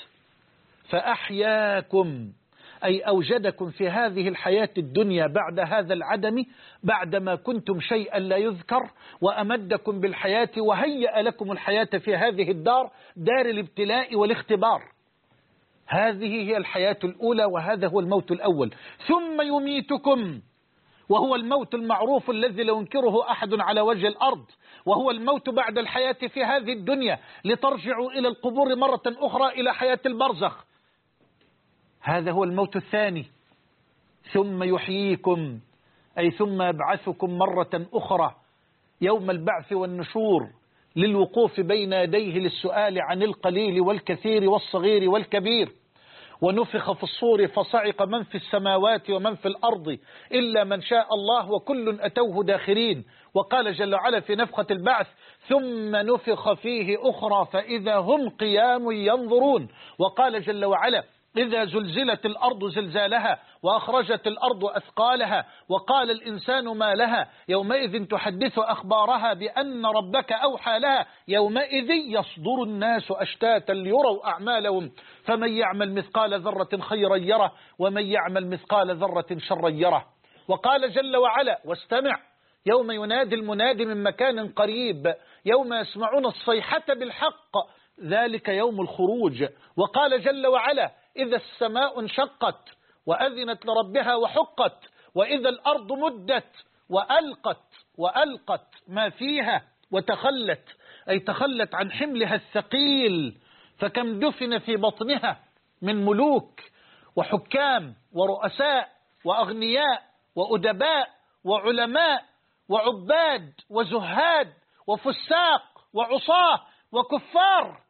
B: فأحياكم أي أوجدكم في هذه الحياة الدنيا بعد هذا العدم، بعدما كنتم شيئا لا يذكر، وأمدكم بالحياة وهيأ لكم الحياة في هذه الدار، دار الابتلاء والاختبار. هذه هي الحياة الأولى وهذا هو الموت الأول. ثم يميتكم، وهو الموت المعروف الذي لا ينكره أحد على وجه الأرض، وهو الموت بعد الحياة في هذه الدنيا لترجعوا إلى القبور مرة أخرى إلى حياة البرزخ. هذا هو الموت الثاني. ثم يحييكم أي ثم يبعثكم مرة أخرى يوم البعث والنشور للوقوف بين يديه للسؤال عن القليل والكثير والصغير والكبير. ونفخ في الصور فصعق من في السماوات ومن في الأرض إلا من شاء الله وكل أتوه داخرين. وقال جل وعلا في نفخة البعث: ثم نفخ فيه أخرى فإذا هم قيام ينظرون. وقال جل وعلا: إذا زلزلت الأرض زلزالها وأخرجت الأرض أثقالها وقال الإنسان ما لها يومئذ تحدث أخبارها بأن ربك أوحى لها يومئذ يصدر الناس أشتاتا ليروا أعمالهم فمن يعمل مثقال ذرة خيرا يره ومن يعمل مثقال ذرة شرا يره. وقال جل وعلا: واستمع يوم ينادي المنادي من مكان قريب يوم يسمعون الصيحة بالحق ذلك يوم الخروج. وقال جل وعلا: إذا السماء انشقت وأذنت لربها وحقت وإذا الأرض مدت وألقت ما فيها وتخلت أي تخلت عن حملها الثقيل، فكم دفن في بطنها من ملوك وحكام ورؤساء وأغنياء وأدباء وعلماء وعباد وزهاد وفساق وعصاة وكفار،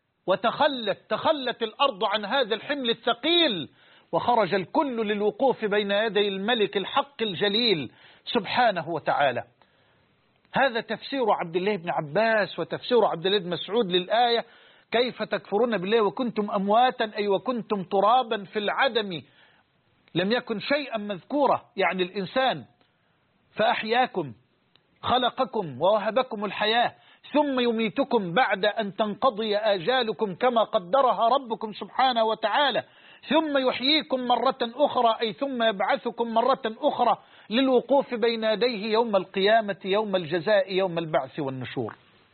B: تخلت الأرض عن هذا الحمل الثقيل، وخرج الكل للوقوف بين يدي الملك الحق الجليل سبحانه وتعالى. هذا تفسير عبد الله بن عباس وتفسير عبد الله بن مسعود للآية: كيف تكفرون بالله وكنتم أمواتا أي وكنتم ترابا في العدم لم يكن شيئا مذكورا، يعني الإنسان، فأحياكم خلقكم ووهبكم الحياة ثم يميتكم بعد أن تنقضي آجالكم كما قدرها ربكم سبحانه وتعالى، ثم يحييكم مرة أخرى، أي ثم يبعثكم مرة أخرى للوقوف بين يديه يوم القيامة، يوم الجزاء، يوم البعث والنشور.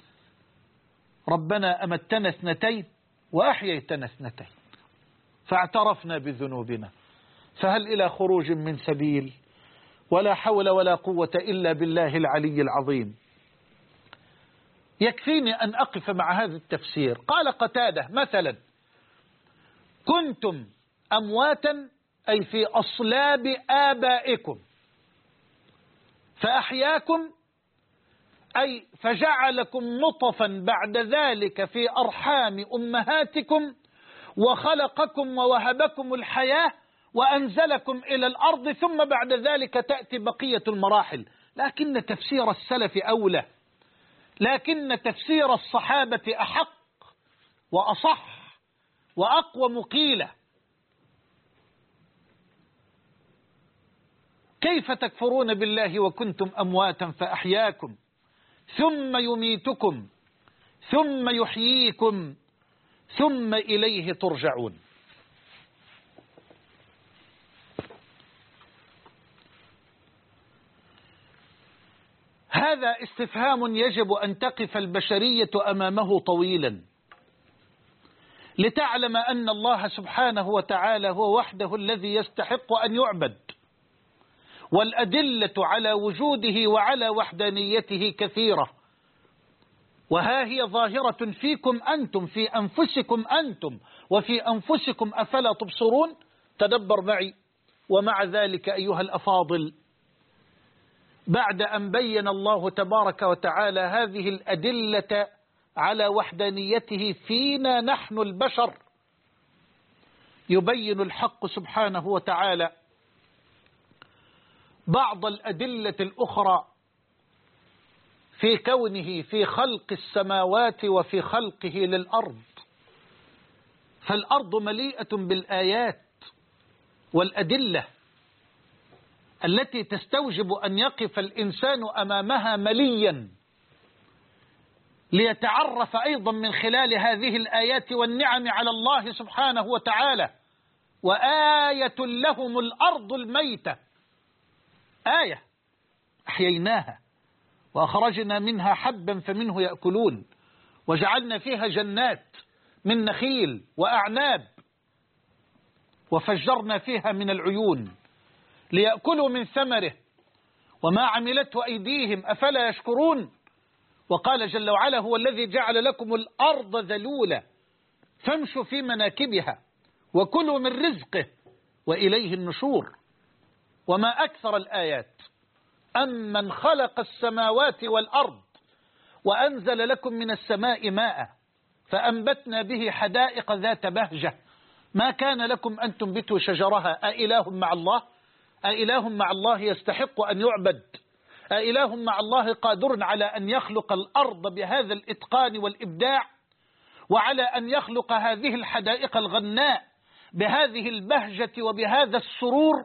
B: ربنا أمتنا اثنتين وأحييتنا اثنتين فاعترفنا بذنوبنا، فهل إلى خروج من سبيل؟ ولا حول ولا قوة إلا بالله العلي العظيم. يكفيني أن أقف مع هذا التفسير. قال قتادة مثلا: كنتم أمواتا، أي في أصلاب آبائكم، فأحياكم، أي فجعلكم نطفا بعد ذلك في أرحام أمهاتكم، وخلقكم ووهبكم الحياة وأنزلكم إلى الأرض، ثم بعد ذلك تأتي بقية المراحل. لكن تفسير السلف أولى، لكن تفسير الصحابة أحق وأصح وأقوى مقيلة. كيف تكفرون بالله وكنتم أمواتا فأحياكم ثم يميتكم ثم يحييكم ثم إليه ترجعون؟ هذا استفهام يجب أن تقف البشرية أمامه طويلا، لتعلم أن الله سبحانه وتعالى هو وحده الذي يستحق أن يعبد، والأدلة على وجوده وعلى وحدانيته كثيرة، وها هي ظاهرة فيكم أنتم، في أنفسكم أنتم وفي أنفسكم، أفلا تبصرون؟ تدبر معي. ومع ذلك أيها الأفاضل، بعد أن بين الله تبارك وتعالى هذه الأدلة على وحدانيته فينا نحن البشر، يبين الحق سبحانه وتعالى بعض الأدلة الأخرى في كونه في خلق السماوات وفي خلقه للأرض. فالأرض مليئة بالآيات والأدلة التي تستوجب أن يقف الإنسان أمامها مليا، ليتعرف أيضا من خلال هذه الآيات والنعم على الله سبحانه وتعالى. وآية لهم الأرض الميتة، آية أحييناها وأخرجنا منها حبا فمنه يأكلون، وجعلنا فيها جنات من نخيل وأعناب، وفجرنا فيها من العيون ليأكلوا من ثمره وما عملته أيديهم أفلا يشكرون. وقال جل وعلا: هو الذي جعل لكم الأرض ذلولا فامشوا في مناكبها وكلوا من رزقه وإليه النشور. وما أكثر الآيات. أمن خلق السماوات والأرض وأنزل لكم من السماء ماء فأنبتنا به حدائق ذات بهجة ما كان لكم أن تنبتوا شجرها أإله مع الله؟ أإله مع الله يستحق أن يعبد؟ أإله مع الله قادر على أن يخلق الأرض بهذا الإتقان والإبداع، وعلى أن يخلق هذه الحدائق الغناء بهذه البهجة وبهذا السرور؟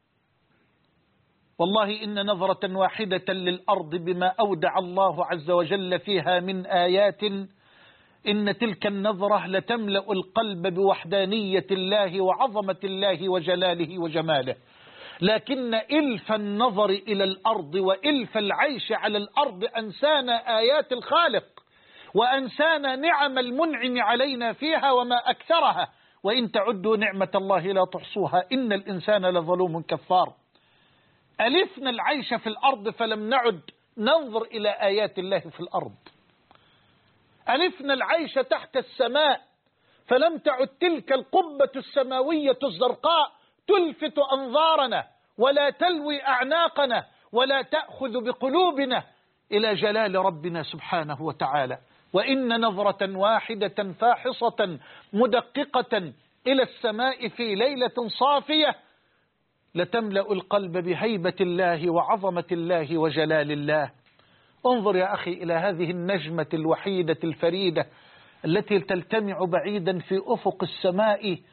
B: والله إن نظرة واحدة للأرض بما أودع الله عز وجل فيها من آيات، إن تلك النظرة لتملأ القلب بوحدانية الله وعظمة الله وجلاله وجماله. لكن إلف النظر إلى الأرض وإلف العيش على الأرض أنسانا آيات الخالق، وأنسانا نعم المنعم علينا فيها وما أكثرها، وإن تعدوا نعمة الله لا تحصوها إن الإنسان لظلوم كفار. ألفنا العيش في الأرض فلم نعد ننظر إلى آيات الله في الأرض. ألفنا العيش تحت السماء فلم تعد تلك القبة السماوية الزرقاء تلفت أنظارنا ولا تلوي أعناقنا ولا تأخذ بقلوبنا إلى جلال ربنا سبحانه وتعالى. وإن نظرة واحدة فاحصة مدققة إلى السماء في ليلة صافية لتملأ القلب بهيبة الله وعظمة الله وجلال الله. انظر يا أخي إلى هذه النجمة الوحيدة الفريدة التي تلتمع بعيدا في أفق السماء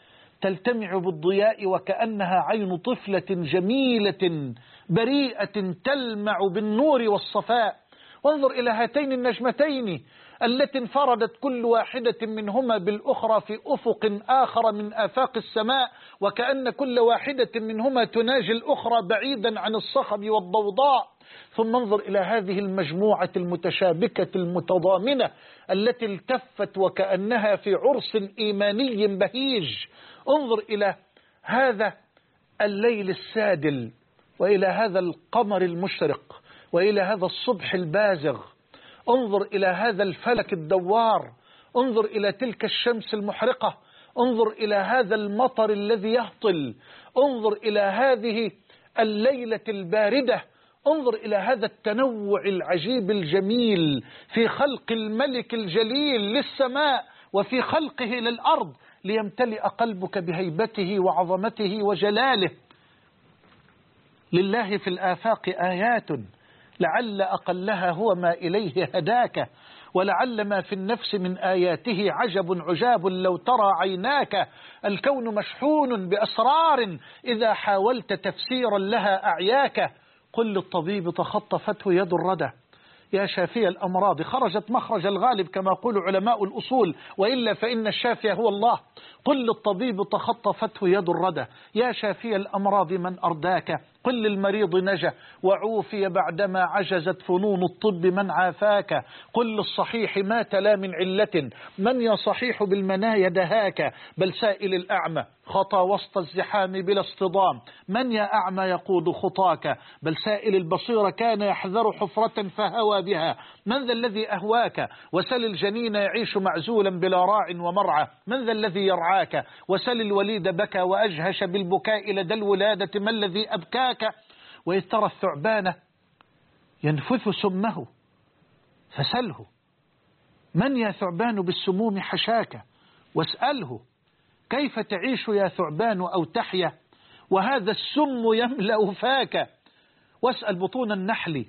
B: تلتمع بالضياء وكأنها عين طفلة جميلة بريئة تلمع بالنور والصفاء. وانظر إلى هاتين النجمتين التي انفردت كل واحدة منهما بالأخرى في أفق آخر من آفاق السماء، وكأن كل واحدة منهما تناجي الأخرى بعيدا عن الصخب والضوضاء. ثم انظر إلى هذه المجموعة المتشابكة المتضامنة التي التفت وكأنها في عرس إيماني بهيج. انظر إلى هذا الليل السادل، وإلى هذا القمر المشرق، وإلى هذا الصبح البازغ. انظر إلى هذا الفلك الدوار، انظر إلى تلك الشمس المحرقة، انظر إلى هذا المطر الذي يهطل، انظر إلى هذه الليلة الباردة، انظر إلى هذا التنوع العجيب الجميل في خلق الملك الجليل للسماء وفي خلقه للأرض، ليمتلئ قلبك بهيبته وعظمته وجلاله. لله في الآفاق آيات لعل أقلها هو ما إليه هداك، ولعل ما في النفس من آياته عجب عجاب لو ترى عيناك. الكون مشحون بأسرار إذا حاولت تفسيرا لها أعياك. قل للطبيب تخطفته يد الردى يا شافي الأمراض، خرجت مخرج الغالب كما يقول علماء الأصول، وإلا فإن الشافي هو الله. قل للطبيب تخطفته يد الردى يا شافي الأمراض من أرداك. قل للمريض نجا وعوفي بعدما عجزت فنون الطب من عافاك. قل للصحيح مات لا من علة من يا صحيح بالمنايا دهاك. بل سائل الأعمى خطى وسط الزحام بلا اصطدام من يا أعمى يقود خطاك. بل سائل البصير كان يحذر حفرة فهوى بها من ذا الذي أهواك. وسل الجنين يعيش معزولا بلا راع ومرعى من ذا الذي يرعاك. وسل الوليد بكى وأجهش بالبكاء لدى الولادة ما الذي أبكاك. وإذ ترى الثعبان ينفث سمه فسله من يا ثعبان بالسموم حشاك. واسأله كيف تعيش يا ثعبان أو تحيا وهذا السم يملأ فاك. واسأل بطون النحل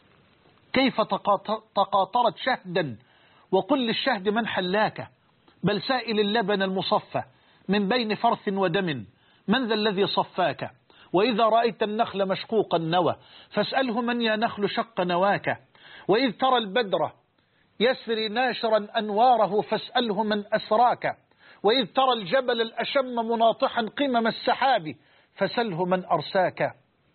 B: كيف تقاطرت شهدا وقل للشهد من حلاك. بل سائل اللبن المصفى من بين فرث ودم من ذا الذي صفاك. وإذا رأيت النخل مشقوق النوى فاسأله من يا نخل شق نواك. وإذ ترى البدر يسري ناشرا أنواره فاسأله من أسراك. وإذ ترى الجبل الأشم مناطحا قمم السحاب فسله من أرساك.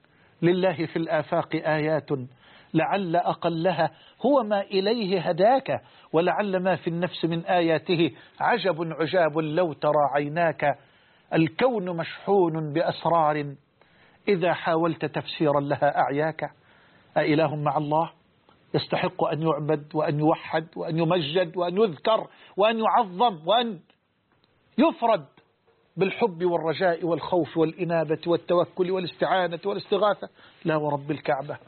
B: لله في الآفاق آيات لعل أقلها هو ما إليه هداك. ولعل ما في النفس من آياته عجب عجاب لو ترى عيناك. الكون مشحون بأسرار إذا حاولت تفسيرا لها أعياك. أإله مع الله يستحق أن يعبد وأن يوحد وأن يمجد وأن يذكر وأن يعظم وأن يفرد بالحب والرجاء والخوف والإنابة والتوكل والاستعانة والاستغاثة؟ لا ورب الكعبة.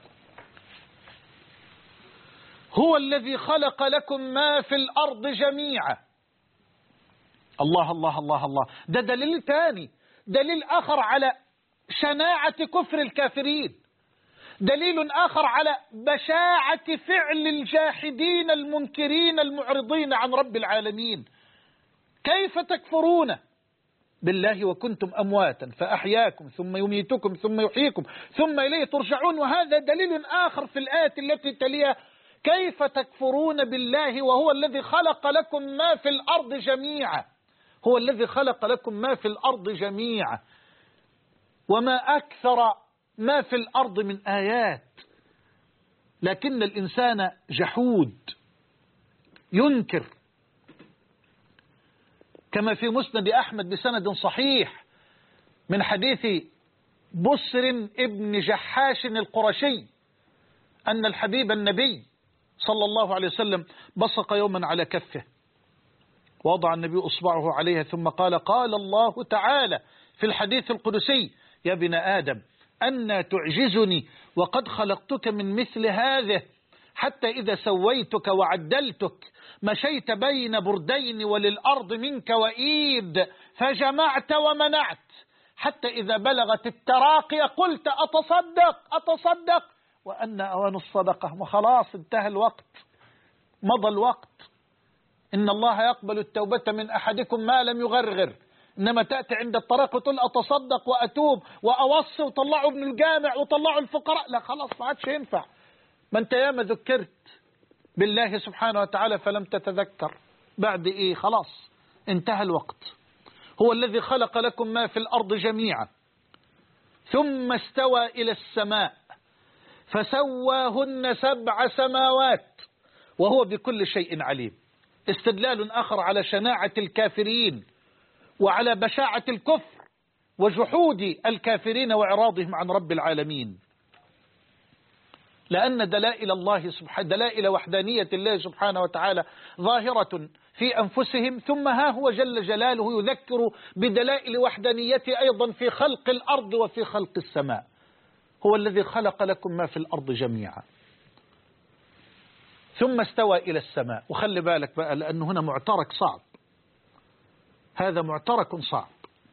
B: هو الذي خلق لكم ما في الأرض جميعا. الله الله الله الله. ده دليل تاني، دليل آخر على شناعة كفر الكافرين، دليل آخر على بشاعة فعل الجاحدين المنكرين المعرضين عن رب العالمين. كيف تكفرون بالله وكنتم أمواتا فأحياكم ثم يميتكم ثم يحييكم ثم إليه ترجعون. وهذا دليل آخر في الآية التي تليها كيف تكفرون بالله وهو الذي خلق لكم ما في الأرض جميعا. هو الذي خلق لكم ما في الأرض جميعا. وما أكثر ما في الأرض من آيات، لكن الإنسان جحود ينكر. كما في مسند أحمد بسند صحيح من حديث بسر ابن جحاش القرشي أن الحبيب النبي صلى الله عليه وسلم بصق يوما على كفه، وضع النبي أصبعه عليها ثم قال: قال الله تعالى في الحديث القدسي: يا ابن آدم أنى تعجزني وقد خلقتك من مثل هذه، حتى إذا سويتك وعدلتك مشيت بين بردين وللأرض منك وإيد، فجمعت ومنعت، حتى إذا بلغت التراقي قلت أتصدق وأن أوان الصدقة، وخلاص انتهى الوقت، مضى الوقت. إن الله يقبل التوبة من أحدكم ما لم يغرغر. إنما تأتي عند الطريق وتقول أتصدق وأتوب وأوصي وطلعوا ابن الجامع وطلعوا الفقراء، لا خلاص ما عادش ينفع. ما أنت ياما ذكرت بالله سبحانه وتعالى فلم تتذكر، بعد إيه؟ خلاص انتهى الوقت. هو الذي خلق لكم ما في الأرض جميعا ثم استوى إلى السماء فسواهن 7 سماوات وهو بكل شيء عليم. استدلال آخر على شناعة الكافرين وعلى بشاعة الكفر وجحود الكافرين وإعراضهم عن رب العالمين، لأن دلائل وحدانية الله سبحانه وتعالى ظاهرة في أنفسهم، ثم ها هو جل جلاله يذكر بدلائل وحدانيته أيضا في خلق الأرض وفي خلق السماء. هو الذي خلق لكم ما في الأرض جميعا ثم استوى إلى السماء. وخلي بالك بقى لأنه هنا معترك صعب، هذا معترك صعب.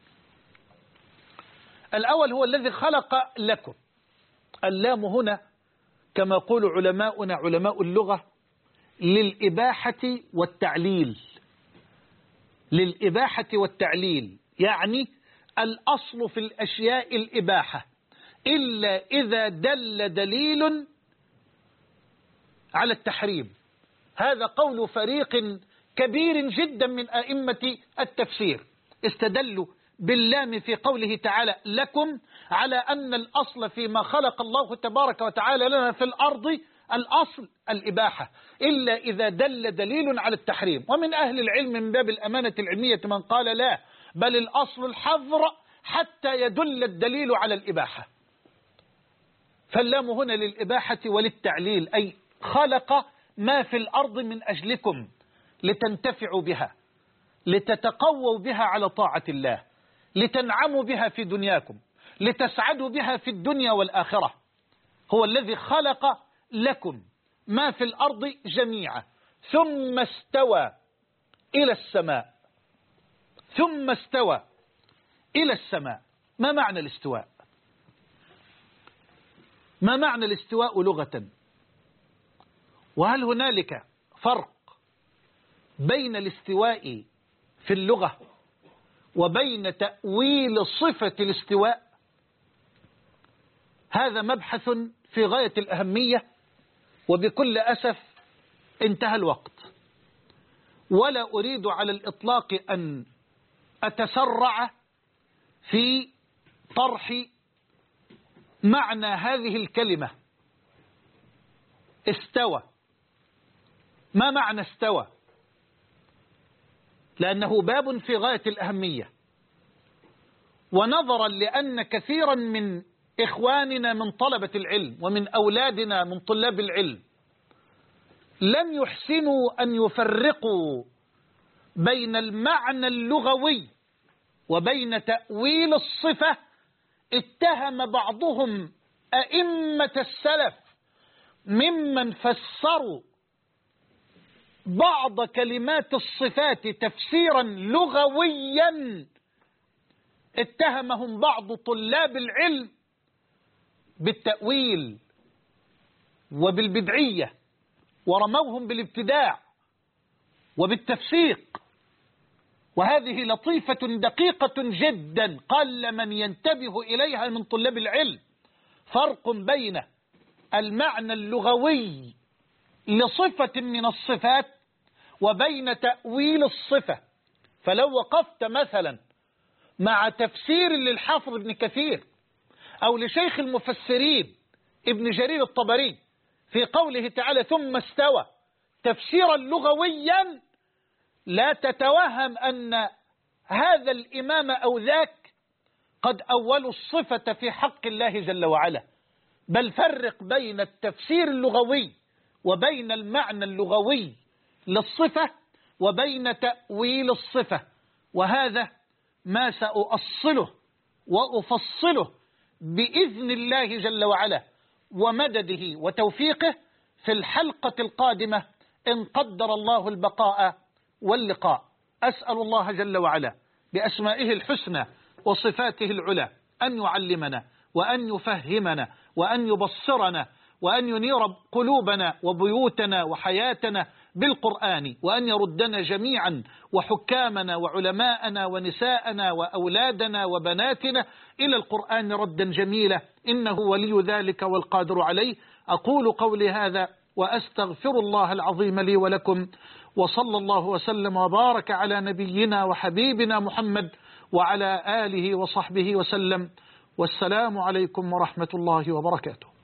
B: الأول هو الذي خلق لكم. اللام هنا كما يقول علماؤنا علماء اللغة للإباحة والتعليل، للإباحة والتعليل، يعني الأصل في الأشياء الإباحة إلا إذا دل دليل على التحريم. هذا قول فريق كبير جدا من أئمة التفسير، استدلوا باللام في قوله تعالى لكم على أن الأصل فيما خلق الله تبارك وتعالى لنا في الأرض الأصل الإباحة إلا إذا دل دليل على التحريم. ومن أهل العلم من باب الأمانة العلمية من قال لا، بل الأصل الحظر حتى يدل الدليل على الإباحة. فاللام هنا للإباحة وللتعليل، أي خلق ما في الأرض من أجلكم لتنتفعوا بها، لتتقووا بها على طاعة الله، لتنعموا بها في دنياكم، لتسعدوا بها في الدنيا والآخرة. هو الذي خلق لكم ما في الأرض جميعا ثم استوى إلى السماء. ثم استوى إلى السماء. ما معنى الاستواء؟ ما معنى الاستواء لغة؟ وهل هنالك فرق بين الاستواء في اللغة وبين تأويل صفة الاستواء؟ هذا مبحث في غاية الأهمية، وبكل أسف انتهى الوقت، ولا أريد على الإطلاق أن أتسرع في طرح معنى هذه الكلمة استوى. ما معنى استوى؟ لأنه باب في غاية الأهمية، ونظرا لأن كثيرا من إخواننا من طلبة العلم ومن أولادنا من طلاب العلم لم يحسنوا أن يفرقوا بين المعنى اللغوي وبين تأويل الصفة، اتهم بعضهم أئمة السلف ممن فسروا بعض كلمات الصفات تفسيرا لغويا، اتهمهم بعض طلاب العلم بالتأويل وبالبدعية، ورموهم بالابتداع وبالتفسيق. وهذه لطيفة دقيقة جدا قل من ينتبه إليها من طلاب العلم. فرق بين المعنى اللغوي لصفة من الصفات وبين تأويل الصفة. فلو وقفت مثلا مع تفسير للحافظ ابن كثير أو لشيخ المفسرين ابن جرير الطبري في قوله تعالى ثم استوى تفسيرا لغويا، لا تتوهم أن هذا الإمام أو ذاك قد أولوا الصفة في حق الله جل وعلا، بل فرق بين التفسير اللغوي وبين المعنى اللغوي للصفة وبين تأويل الصفة. وهذا ما سأؤصله وأفصله بإذن الله جل وعلا ومدده وتوفيقه في الحلقة القادمة إن قدر الله البقاء واللقاء. أسأل الله جل وعلا بأسمائه الحسنى وصفاته العلى أن يعلمنا وأن يفهمنا وأن يبصرنا وأن ينير قلوبنا وبيوتنا وحياتنا بالقرآن، وأن يردنا جميعا وحكامنا وعلماءنا ونساءنا وأولادنا وبناتنا إلى القرآن ردا جميلا، إنه ولي ذلك والقادر عليه. أقول قولي هذا وأستغفر الله العظيم لي ولكم، وصلى الله وسلم وبارك على نبينا وحبيبنا محمد وعلى آله وصحبه وسلم، والسلام عليكم ورحمة الله وبركاته.